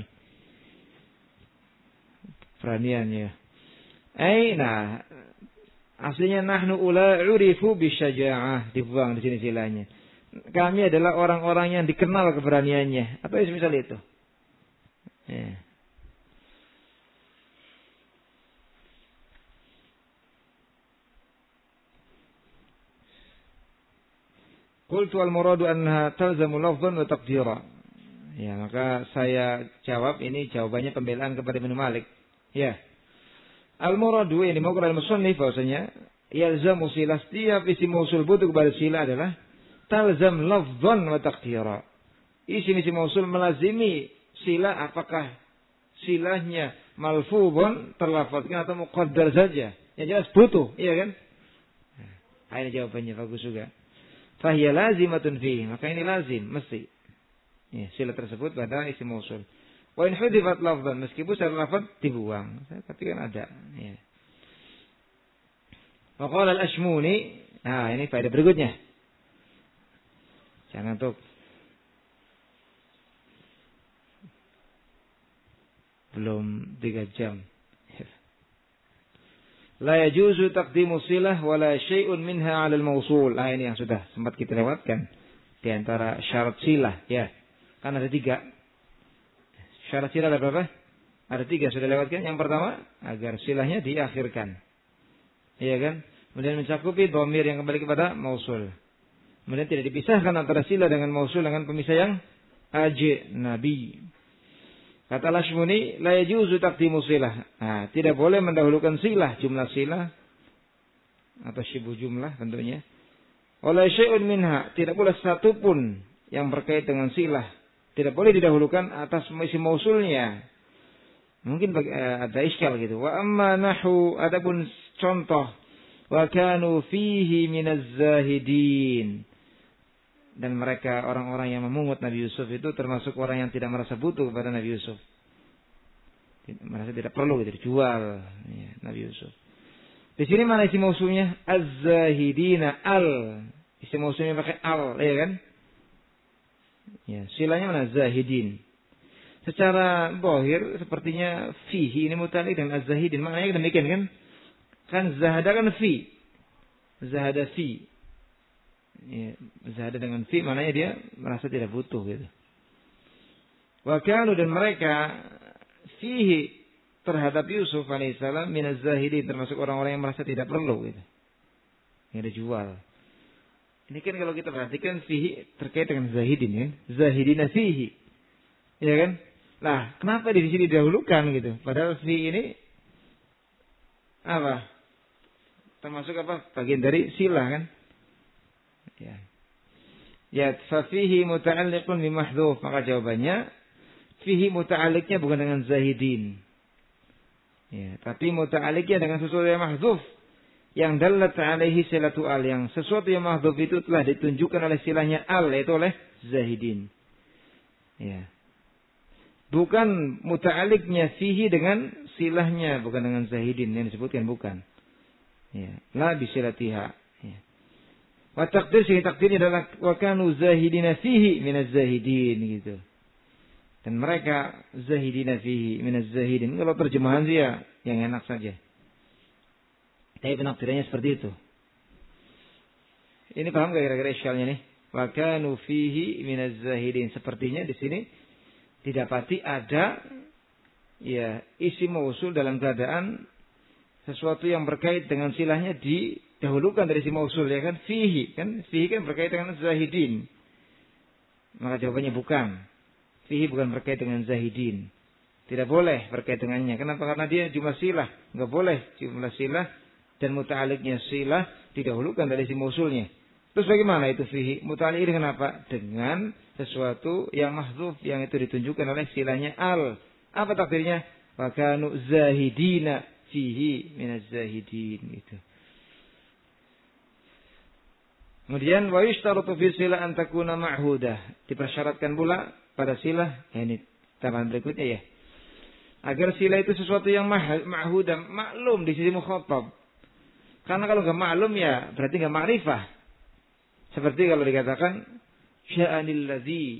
Peraniannya. Nah, aslinya nahnu ula urifu bisyaja'ah, dibuang di sini silanya. Kami adalah orang-orang yang dikenal keberaniannya, atau semisal itu. Ya. Qultu al-muradu annaha talzamu lafdhan wa taqdira. Ya, maka saya jawab, ini jawabannya pembelaan kepada Ibnu Malik. Ya. Al-muradu ini mau kepada musannif bahwasanya yalzamu silah, setiap isim mausul butuh kepada silah adalah talzam lafdhan wa taqdira. isim mausul melazimi silah, apakah silahnya malfubun terlafazkan atau muqaddar saja. Yang jelas butuh, iya kan? Nah, ini jawabannya bagus juga. Fahiya lazimatun fihi, maka ini lazim, mesti. Ya, silah tersebut pada isim mausul. Wa in hudifat lafzan, meskipun secara lafaz dibuang, tapi kan ada. Ya. Wa qala al-Ashmuni, nah ini faedah berikutnya. Jangan tuh. Belum 3 jam. La yajuzu taqdimu silah wala syai'un minha 'ala al-mausul. Ah, ini yang sudah sempat kita lewatkan di antara syarat silah, ya. Kan ada 3. Syarat silah ada berapa? Ada 3 sudah lewatkan. Yang pertama, agar silahnya diakhirkan. Iya kan? Kemudian mencakupi dhamir yang kembali kepada mausul. Kemudian tidak dipisahkan antara silah dengan mausul dengan pemisah yang ajnabi. Kata Al-Ashmuni, la yajuzu taqdimu silah. Nah, tidak boleh mendahulukan silah, jumlah silah atau syibu jumlah tentunya. Wala syai'un minha, tidak boleh satu pun yang berkait dengan silah tidak boleh didahulukan atas isim mausulnya. Mungkin ada iskal gitu. Wa amma nahu, adapun contoh, wa kanu fihi minaz zahidin. Dan mereka orang-orang yang memungut Nabi Yusuf itu termasuk orang yang tidak merasa butuh kepada Nabi Yusuf. Merasa tidak perlu gitu, dijual ya, Nabi Yusuf. Di sini mana isim mausulnya? Az-zahidina al. Isim mausulnya pakai al, ya kan? Ya, silanya mana? Zahidin. Secara zahir sepertinya fihi ini muta'alliq dengan az-zahidin. Maknanya demikian kan? Kan zahada kan fi. Zahada fi. Ya, zahada dengan fi maknanya dia merasa tidak butuh gitu. Wa kanu, dan mereka fihi terhadap Yusuf alaihissalam minaz zahidin, termasuk orang-orang yang merasa tidak perlu gitu. Yang dijual. Ini kan kalau kita perhatikan fihi terkait dengan zahidin ya. Zahidina fihi. Ya kan? Nah, kenapa di sini didahulukan gitu? Padahal fi ini apa? Termasuk apa? Bagian dari silah kan? Ya. Ya, fa fihi muta'alliqun bi mahdhuf. Maka jawabannya fihi muta'alliqnya bukan dengan zahidin. Ya, tapi muta'alliqnya dengan sesuatu yang mahdzuf. Yang dallat alaihi silatu al, yang sesuatu yang mahdzuf itu telah ditunjukkan oleh silahnya al, yaitu oleh zahidin. Ya. Bukan muta'alliqnya fihi dengan silahnya, bukan dengan zahidin yang disebutkan, bukan. Ya, la bisilatiha. Ya. Wa taqdir, sini takdirnya adalah wa kanu zahidina fihi minaz zahidin gitu. Dan mereka zahidina fihi minaz zahidin. Kalau terjemahan sih ya yang enak saja. Tapi penafsirannya seperti itu. Ini paham gak kira-kira isyalnya nih? Wa kanu fihi minaz zahidin. Sepertinya di sini didapati ada ya isim mausul dalam keadaan sesuatu yang berkait dengan silahnya didahulukan dari isim mausul, ya kan? Fihi kan berkait dengan zahidin. Maka jawabannya bukan. Fihi bukan berkait dengan zahidin. Tidak boleh berkait dengannya. Kenapa? Karena dia jumlah silah. Enggak boleh jumlah silah dan muta'alliqnya silah didahulukan dari isim mausulnya. Terus bagaimana itu fihi? Muta'alliq dengan apa? Dengan sesuatu yang mahdzuf, yang itu ditunjukkan oleh silahnya al. Apa takdirnya? Wa kanu zahidina fihi minaz zahidin gitu. Kemudian wa yushtaratu fi silah an takuna ma'hudah. Dipersyaratkan pula pada silah, ya ini tambahan berikutnya ya. Agar silah itu sesuatu yang ma'hudah, maklum di sisi mukhatab. Karena kalau enggak maklum ya berarti enggak ma'rifah. Seperti kalau dikatakan sya'anil ladzi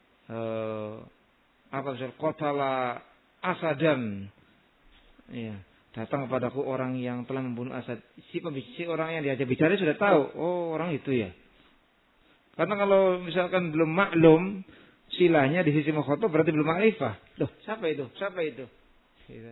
qatala asadan. Ya, datang kepadaku orang yang telah membunuh asad. Si orang yang diajak bicara sudah tahu, oh orang itu ya. Karena kalau misalkan belum maklum silahnya di sisi mukhatab berarti belum ma'rifah. Loh, siapa itu? Siapa itu? Gitu.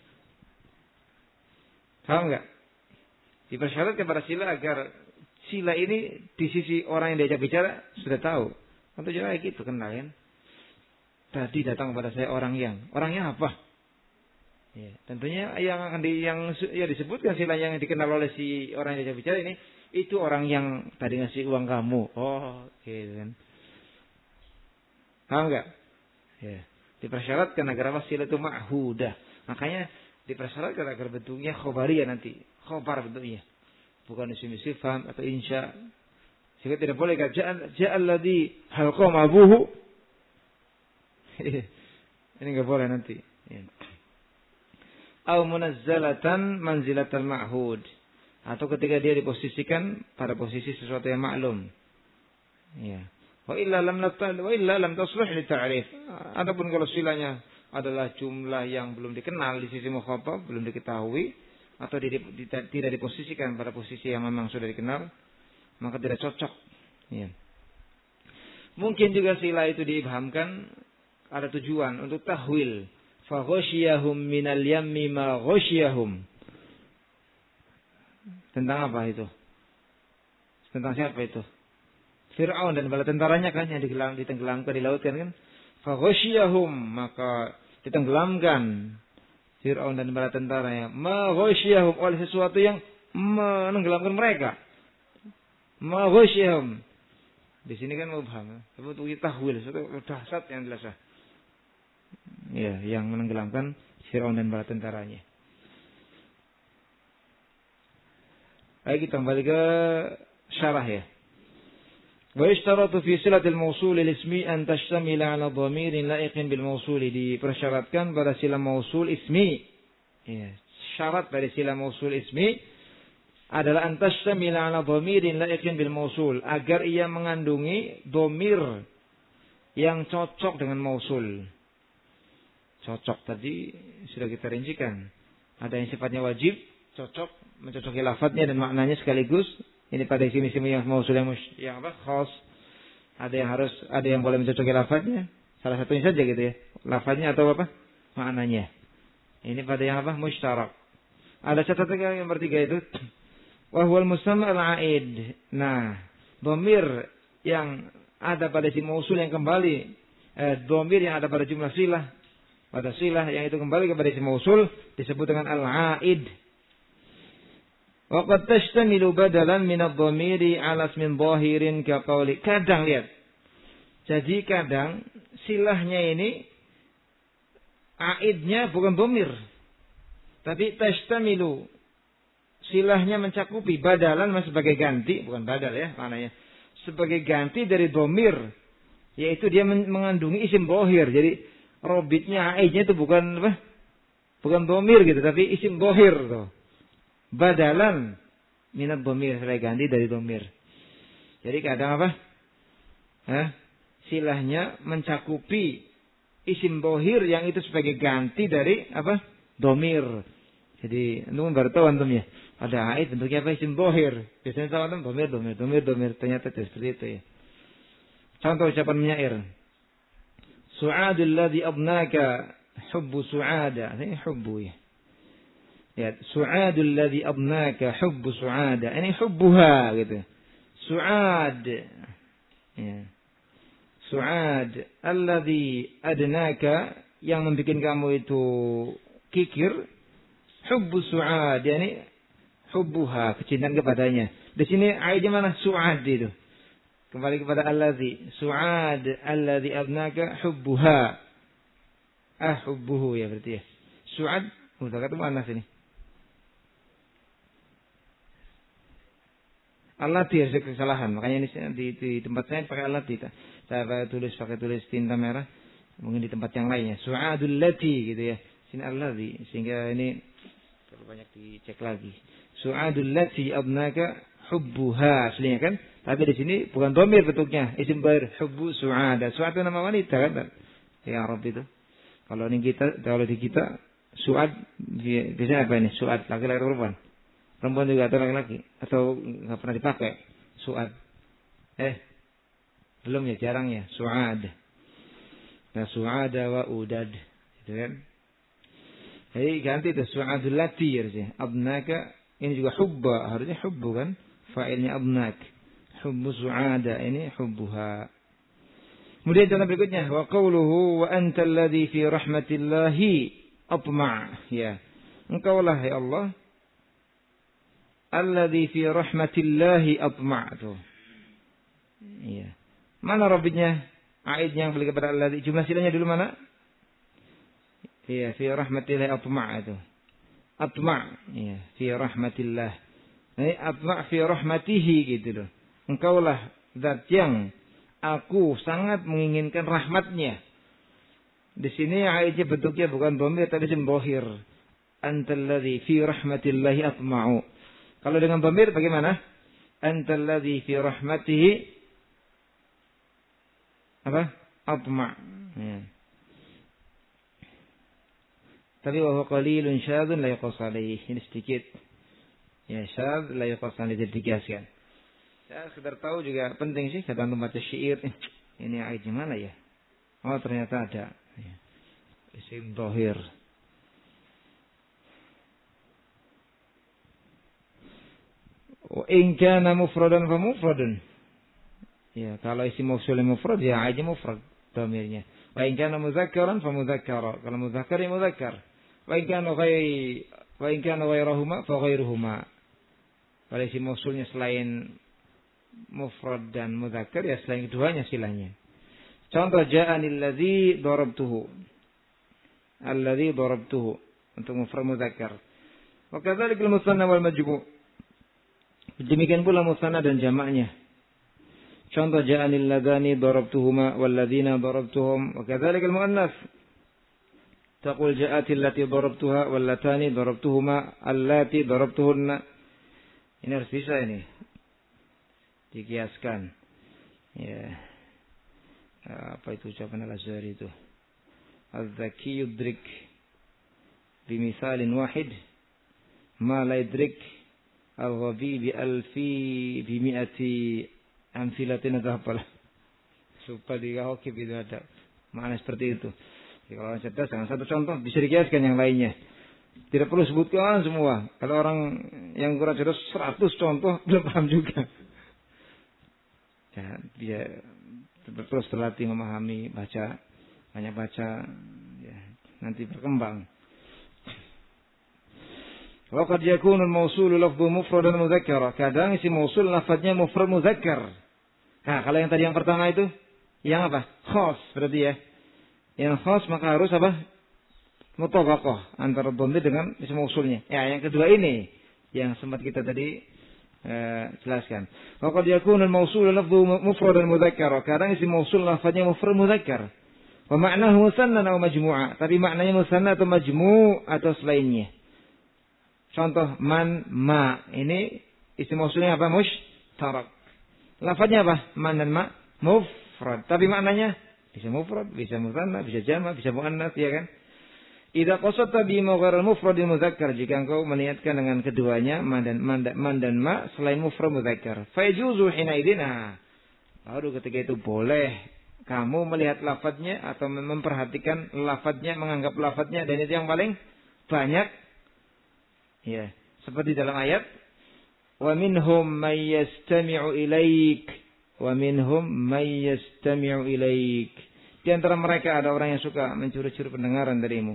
Paham enggak? Dipersyaratkan pada silah agar silah ini di sisi orang yang diajak bicara sudah tahu. Untuk cara gitu kenal kan. Tadi datang kepada saya orangnya apa? Ya, tentunya yang akan disebutkan silah yang dikenal oleh si orang yang diajak bicara ini itu orang yang tadi ngasih uang kamu. Oh, gitu kan. Paham enggak? Ya. Dipersyaratkan agar apa? Silatu ma'hudah. Makanya dipersyaratkan agar bentuknya khobariyah nanti. Khobar bentuknya. Bukan isim istifham atau insya. Sehingga tidak boleh kata ja'alladzi halqama abuhu. Ini enggak boleh nanti. Ya. Au munazzalatan manzilatal ma'hud. Atau ketika dia diposisikan pada posisi sesuatu yang maklum. Ya. Wa illa lam tasluh li ta'rif. Adapun kalau silanya adalah jumlah yang belum dikenal di sisi mukhatab, belum diketahui atau tidak diposisikan pada posisi yang memang sudah dikenal, maka tidak cocok. Ya. Mungkin juga sila itu diibhamkan ada tujuan untuk tahwil. Fa ghasyiyahum minal yammi ma ghasyiyahum. Tentang apa itu? Tentang siapa itu? Fir'aun dan bala tentaranya kan yang ditenggelamkan di laut kan? Fa ghasyiyahum, maka ditenggelamkan Fir'aun dan bala tentaranya. Ma ghasyiyahum, oleh sesuatu yang menenggelamkan mereka. Ma ghasyiyahum. Di sini kan mubham. Sebut tahwil, satu dahsyat yang jelas. Ya, yang menenggelamkan Fir'aun dan bala tentaranya. Baik, kita kembali ke syarah ya. Wa yashtaratu fi silatil mausul al-ismi an tashtamila ala dhamirin la'iqin bil mausul. Dipersyaratkan pada sila mausul ismi. Ya, syarat dari sila mausul ismi adalah an tashtamila ala dhamirin la'iqin bil mausul, agar ia mengandungi dhamir yang cocok dengan mausul. Cocok tadi sudah kita rincikan. Ada yang sifatnya wajib, cocok, mencocoki lafadznya dan maknanya sekaligus. Ini pada isim-isim yang mausul yang apa? Khas. Ada yang boleh mencocoki lafadznya. Salah satunya saja gitu ya. Lafadznya atau apa? Maknanya. Ini pada yang apa? Mustarak. Ada catatan yang bertiga itu. Wa huwal musamma al-aid. Nah, dhamir yang ada pada isim mausul yang kembali, dhamir yang ada pada jumlah silah, pada silah yang itu kembali kepada isim mausul disebut dengan al-aid. Wa qad tashtamilu badalan min adh-dhamiri 'ala ismin dhahirin ka qauli. Kadang lihat. Jadi kadang silahnya ini aidnya bukan dhamir. Tapi tashtamilu. Silahnya mencakupi badalan sebagai ganti, bukan badal ya maknanya. Sebagai ganti dari dhamir, yaitu dia mengandungi isim dhahir. Jadi robitnya aidnya itu bukan apa? Bukan dhamir gitu, tapi isim dhahir tuh. Badalan minat dhamir, sebagai ganti dari dhamir. Jadi kadang apa? Silahnya mencakupi isim dhahir yang itu sebagai ganti dari apa? Dhamir. Jadi antum baru tahu antum ya. Ada aid bentuknya apa? Isim dhahir. Biasanya tahu antum dhamir. Ternyata seperti itu ya. Contoh ucapan penyair. Su'adul ladzi abnaka hubbu su'ada. Ini hubbu ya. Ya, su'adul ladzi abnaka hubbu su'ada. Ini hubbuha gitu. Su'ad. Ya. Su'ad alladzi adnaka, yang membuat kamu itu kikir. Hubbu su'ad, yani hubbuha, kecintaan kepadanya. Di sini aidnya mana? Su'ad itu. Kembali kepada alladzi. Su'ad alladzi abnaka hubbuha. Hubbuhu ya berarti ya. Su'ad mudzakkar itu muannas ini. Allati ada kesalahan. Makanya ini di tempat saya pakai allati. Saya pakai tulis tinta merah. Mungkin di tempat yang lainnya. Su'adul lati gitu ya. Sini allati. Sehingga ini perlu banyak dicek lagi. Su'adul lati abnaka hubbuha. Aslinya kan. Tapi di sini bukan dhamir bentuknya. Isim dhahir. Hubbu su'ada. Su'ad itu nama wanita kan. Ya Arab itu. Kalau di kita su'ad biasanya apa ini? Su'ad laki-laki atau perempuan? Perempuan juga atau laki-laki? Atau nggak pernah dipakai su'ad? Belum ya, jarang ya. Su'ad. Nah, su'ada wa udad. Gitu kan? Jadi ganti itu su'adul lati harusnya. Abnaka ini juga hubba, harusnya hubbu kan? Fa'ilnya abnak. Hubbu su'ada, ini hubbuha. Kemudian contoh berikutnya, wa qawluhu wa anta alladhi fi rahmatillahi atma'. Ya. Engkaulah ya Allah alladhi fi rahmatillahi atma'. Tuh. Iya. Mana robitnya? Aidnya kembali kepada alladzi. Jumlah silanya dulu mana? Iya, fi rahmatillah atma' itu. Atma', iya, fi rahmatillah. Ini atma' fi rahmatihi gitu loh. Engkaulah zat yang aku sangat menginginkan rahmatnya. Di sini aidnya bentuknya bukan dhamir tapi isim dhahir. Antalladzi fi rahmatillahi atma'u. Kalau dengan dhamir bagaimana? Antalladzi fi rahmatihi apa? Atma'. Ya. Tapi wa huwa qalilun syadun la yaqas alaihi. Ini sedikit. Ya, syad la yaqas alaihi dikiaskan. Ya, sekedar tahu juga penting sih kata antum baca syair. Ini aidnya mana ya? Oh, ternyata ada. Ya. Isim dhahir. Wa in kana mufradan fa mufradun. Ya, kalau isim mausul mufrad ya aidnya mufrad dhamirnya. Wa in kana mudzakkaran fa mudzakkara. Kalau mudzakkar ya mudzakkar. Wa in kana ghairahuma fa ghairuhuma. Kalau isim mausulnya selain mufrad dan mudzakkar ya selain keduanya silanya. Contoh ja'anil ladzi darabtuhu. Alladzi darabtuhu untuk mufrad mudzakkar. Wa kadzalikal musanna wal majmu'. Demikian pula musanna dan jamaknya. Contoh ja'anil ladani darabtuhuma wal ladzina darabtuhum wa kadzalikal muannats. Taqul ja'atil lati darabtuha wal latani darabtuhuma allati darabtuhunna. Ini harus bisa ini. Dikiaskan. Ya. Apa itu ucapan Al-Azhari itu? Az-zaki yudrik bimisalin wahid ma la yudrik al-ghabi bi alfi bi mi'ati amsilatin atau apalah. Supaya dikahokib itu ada makna seperti itu. Jadi kalau orang cerdas dengan satu contoh bisa dikiaskan yang lainnya. Tidak perlu sebutkan semua. Kalau orang yang kurang cerdas 100 contoh belum paham juga. Ya, dia terus berlatih memahami, baca, banyak baca, ya, nanti berkembang. Wa qad yakunu al-mawsul lafdhu mufradan mudzakkara. Kadang isi mausul lafadznya mufrad mudzakkar. Nah, kalau yang tadi yang pertama itu yang apa? Khas berarti ya. Yang khas maka harus apa? Mutabaqah antara dhamir dengan isim mausulnya. Ya, yang kedua ini yang sempat kita tadi jelaskan. Wa qad yakunu al-mawsul lafdhu mufradan mudzakkara. Kadang isim mausul lafadznya mufrad mudzakkar. Wa ma'nahu musanna atau majmu'a. Tapi maknanya musanna atau majmu' atau selainnya. Contoh man ma. Ini isim mausulnya apa? Mushtarak. Lafadznya apa? Man dan ma mufrad. Tapi maknanya bisa mufrad, bisa musanna, bisa jama', bisa muannats, ya kan? Idza qasadta bi ghairil mufradil mudzakkar, jika engkau meniatkan dengan keduanya man dan ma selain mufrad mudzakkar, fa yajuzu hina idina. Baru ketika itu boleh kamu melihat lafadznya atau memperhatikan lafadznya, menganggap lafadznya, dan itu yang paling banyak. Ya, seperti dalam ayat wa minhum may yastami'u ilaik wa minhum may yastami'u ilaik. Di antara mereka ada orang yang suka mencuri-curi pendengaran darimu.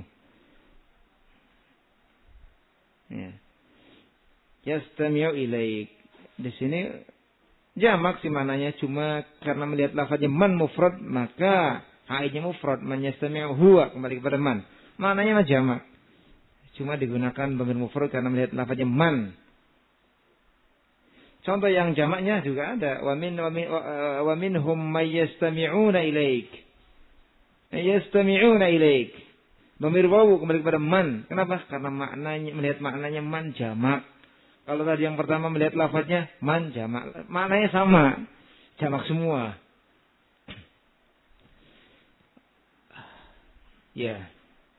Ya. Yastami'u ilaik. Di sini jamak sih mananya, cuma karena melihat lafadznya man mufrad maka aidnya mufrad, man yastami'u huwa kembali kepada man. Maknanya mah jamak. Cuma digunakan dhamir mufrad karena melihat lafadznya man. Contoh yang jamaknya juga ada. Wa minhum may yastami'una ilaik. Yastami'una ilaik. Dhamir wawu kembali kepada man. Kenapa? Karena maknanya, melihat maknanya man jamak. Kalau tadi yang pertama melihat lafadznya man jamak, maknanya sama. Jamak semua. Ya.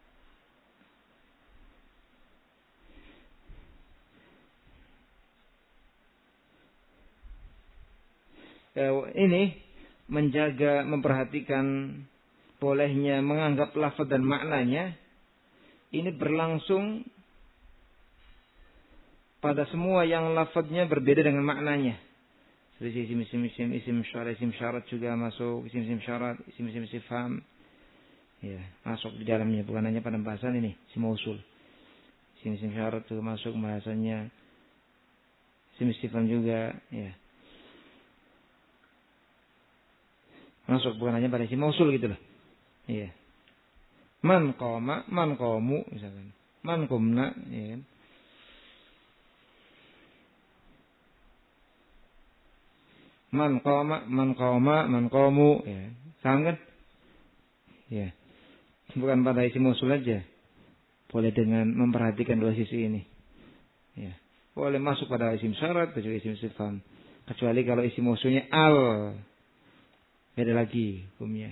Ini menjaga, memperhatikan bolehnya menganggap lafaz dan maknanya ini berlangsung pada semua yang lafaznya berbeda dengan maknanya. Seperti isim syarat juga masuk, isim syarat, isim istifham. Ya, masuk di dalamnya, bukan hanya pada bahasan ini, isim mausul. Isim syarat juga masuk bahasanya. Isim istifham juga, ya. Masuk bukan hanya pada isim mausul gitu loh. Iya. Man qama, man qamu misalkan. Man qumna, ya kan. Man qama, man qama, man qamu, ya. Paham kan? Ya. Bukan pada isim mausul aja. Boleh dengan memperhatikan dua sisi ini. Ya. Boleh masuk pada isim syarat, pada isim istifham. Kecuali kalau isim mausulnya al. Beda lagi hukumnya.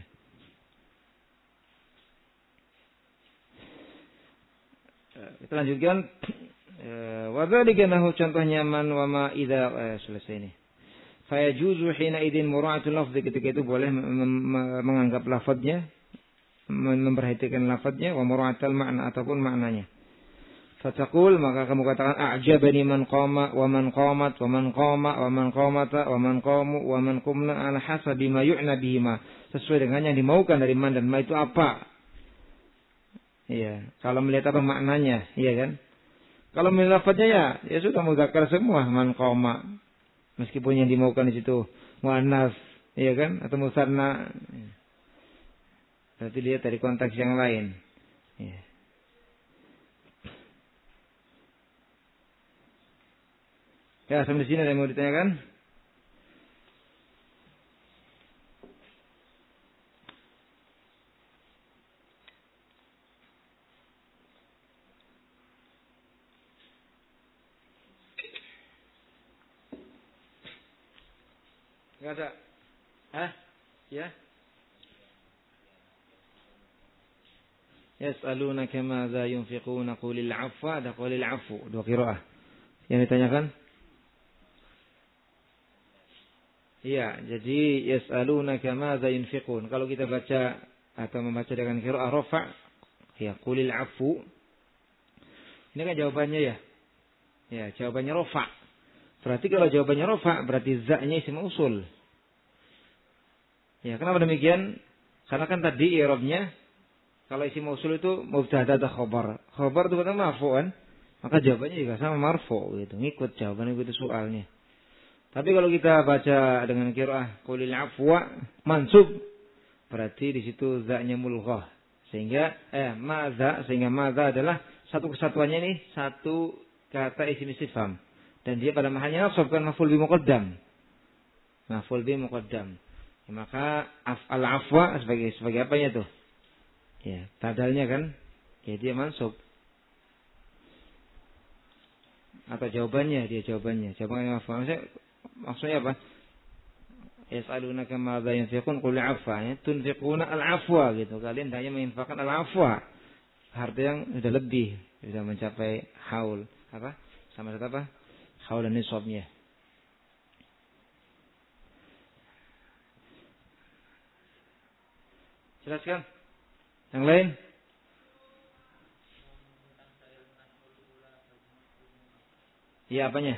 Kita lanjutkan. Wadzalika nahu contohnya man wa ma idza selesai ini. Fayajuzu hina idzin mura'atul lafzi, ketika itu boleh menganggap lafadznya, memperhatikan lafadznya, wa mura'atul makna ataupun maknanya. Fataqul, maka kamu katakan a'jabani man qama wa man qamat wa man qama wa man qamata wa man qamu wa man qumna ala hasabi ma yu'na bihima, sesuai dengan yang dimaukan dari man dan ma itu apa. Iya, kalau melihat apa maknanya, iya kan? Kalau melihat lafadznya ya sudah mudzakkar semua, man qama. Meskipun yang dimaukan di situ muannas, iya kan? Atau musanna. Berarti lihat dari konteks yang lain. Iya. Ya, sampai di sini ada yang mau ditanyakan? Enggak ada. Hah? Ya? Yas'alunaka madza yunfiquna qulil 'afwa, ada qulil 'afu, dua qiraah. Yang ditanyakan? Iya, jadi yas'alunaka madza yunfiqun. Kalau kita baca atau membaca dengan qiraah rafa', ya qulil 'afu. Ini kan jawabannya ya. Ya, jawabannya rafa'. Berarti kalau jawabannya rafa', berarti za-nya isim usul. Ya, kenapa demikian? Karena kan tadi i'rabnya kalau isim usul itu mubtada atau khabar. Khabar itu kan marfu kan? Maka jawabannya juga sama marfu gitu. Ngikut jawabannya itu soalnya. Tapi kalau kita baca dengan qiraah qulil afwa mansub, berarti di situ za-nya mulghah. Sehingga sehingga madza adalah satu kesatuannya ini satu kata isim istifham. Dan dia pada mahalnya nasab kan maf'ul bi muqaddam. Maf'ul bi muqaddam. Ya, maka al-afwa sebagai apanya tuh? Ya, badalnya kan? Ya dia mansub. Atau jawabannya, dia jawabannya. Jawabannya afwa. Maksudnya apa? Yas'alunaka madza yunfiqun qul 'afwa. Ya, tunfiquna al-afwa gitu. Kalian hanya menginfakkan al-afwa. Harta yang sudah lebih, sudah mencapai haul. Apa? Sama apa? Haul dan nisabnya. Jelaskan. Yang lain? Ya, apanya?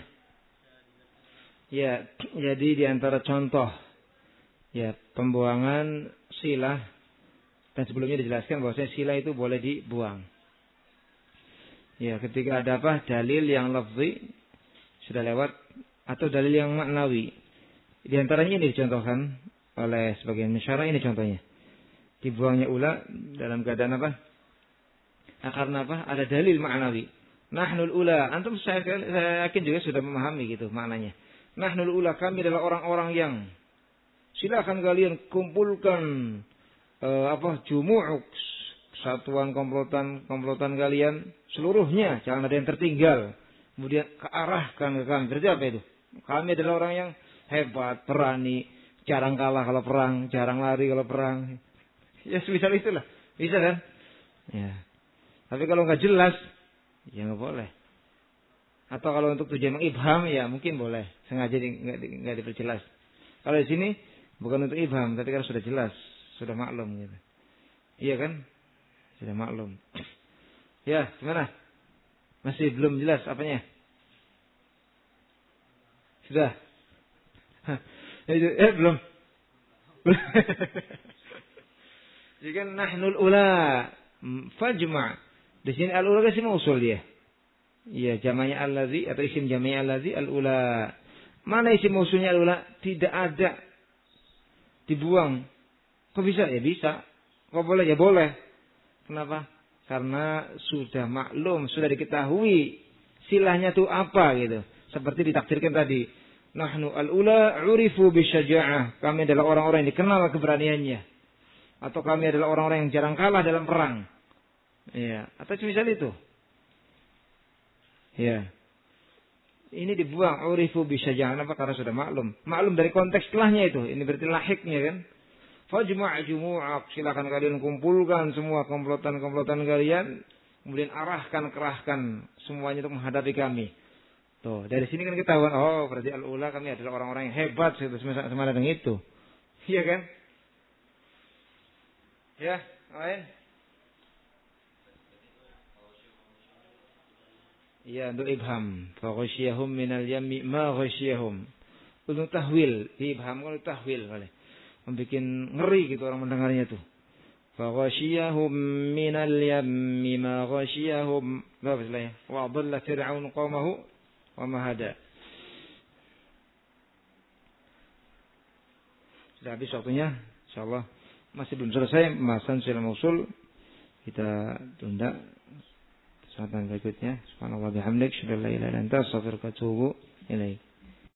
Ya, jadi di antara contoh ya pembuangan silah, dan sebelumnya dijelaskan bahwasanya silah itu boleh dibuang. Ya, ketika ada apa? Dalil yang lafzi sudah lewat atau dalil yang maknawi. Di antaranya ini dicontohkan oleh sebagian masyarakat, ini contohnya. Dibuangnya ula dalam keadaan apa? Karena apa? Ada dalil maknawi. Nahnul ula. Antum saya yakin juga sudah memahami gitu maknanya. Nahnul ula, kami adalah orang-orang yang, silakan kalian kumpulkan jumu'uk, satuan komplotan kalian seluruhnya, jangan ada yang tertinggal. Kemudian kearahkan ke kami. Berarti apa itu? Kami adalah orang yang hebat, berani, jarang kalah kalau perang, jarang lari kalau perang. Ya semisal itulah. Bisa kan? Ya. Tapi kalau nggak jelas, ya nggak boleh. Atau kalau untuk tujuan mengibham, ya mungkin boleh. Sengaja nggak diperjelas. Kalau di sini bukan untuk ibham, tapi kan sudah jelas, sudah maklum gitu. Iya kan? Sudah maklum. Ya, gimana? Masih belum jelas apanya? Sudah? Belum. Jadi kan nahnul ula fajma'. Di sini al-ula kan isim usul dia. Iya, jamanya allazi atau isim jamanya allazi al-ula. Mana isim usulnya al-ula? Tidak ada. Dibuang. Kok bisa? Ya bisa. Kok boleh? Ya boleh. Kenapa? Karena sudah maklum, sudah diketahui silahnya itu apa gitu. Seperti ditakdirkan tadi. Nahnu al-ula urifu bisyaja'ah. Kami adalah orang-orang yang dikenal keberaniannya. Atau kami adalah orang-orang yang jarang kalah dalam perang. Ya, atau semisal itu. Ya. Ini dibuang urifu bisyaja'ah. Kenapa? Karena sudah maklum. Maklum dari konteks setelahnya itu. Ini berarti lahiknya kan. Fajma' jumu'ak. Silakan kalian kumpulkan semua komplotan-komplotan kalian. Kemudian kerahkan semuanya untuk menghadapi kami. Tuh, dari sini kan ketahuan, oh berarti al-ula kami adalah orang-orang yang hebat sama dengan itu. Iya kan? Ya, lain. Iya, untuk ibham. Fa ghasyiyahum minal yammi ma ghasyiyahum. Untuk tahwil, ibham kalau tahwil kali. Membikin ngeri gitu orang mendengarnya tuh. Fa ghasyiyahum minal yammi ma ghasyiyahum. Apa istilahnya? Wa dhalla fir'aun qaumahu wa ma hada. Sudah habis waktunya, insyaallah. Masih belum selesai pembahasan silsilah mausul. Kita tunda kesempatan berikutnya. Subhanallah bihamdik, syada la ilaha illa anta, astaghfiruka wa atubu ilaik.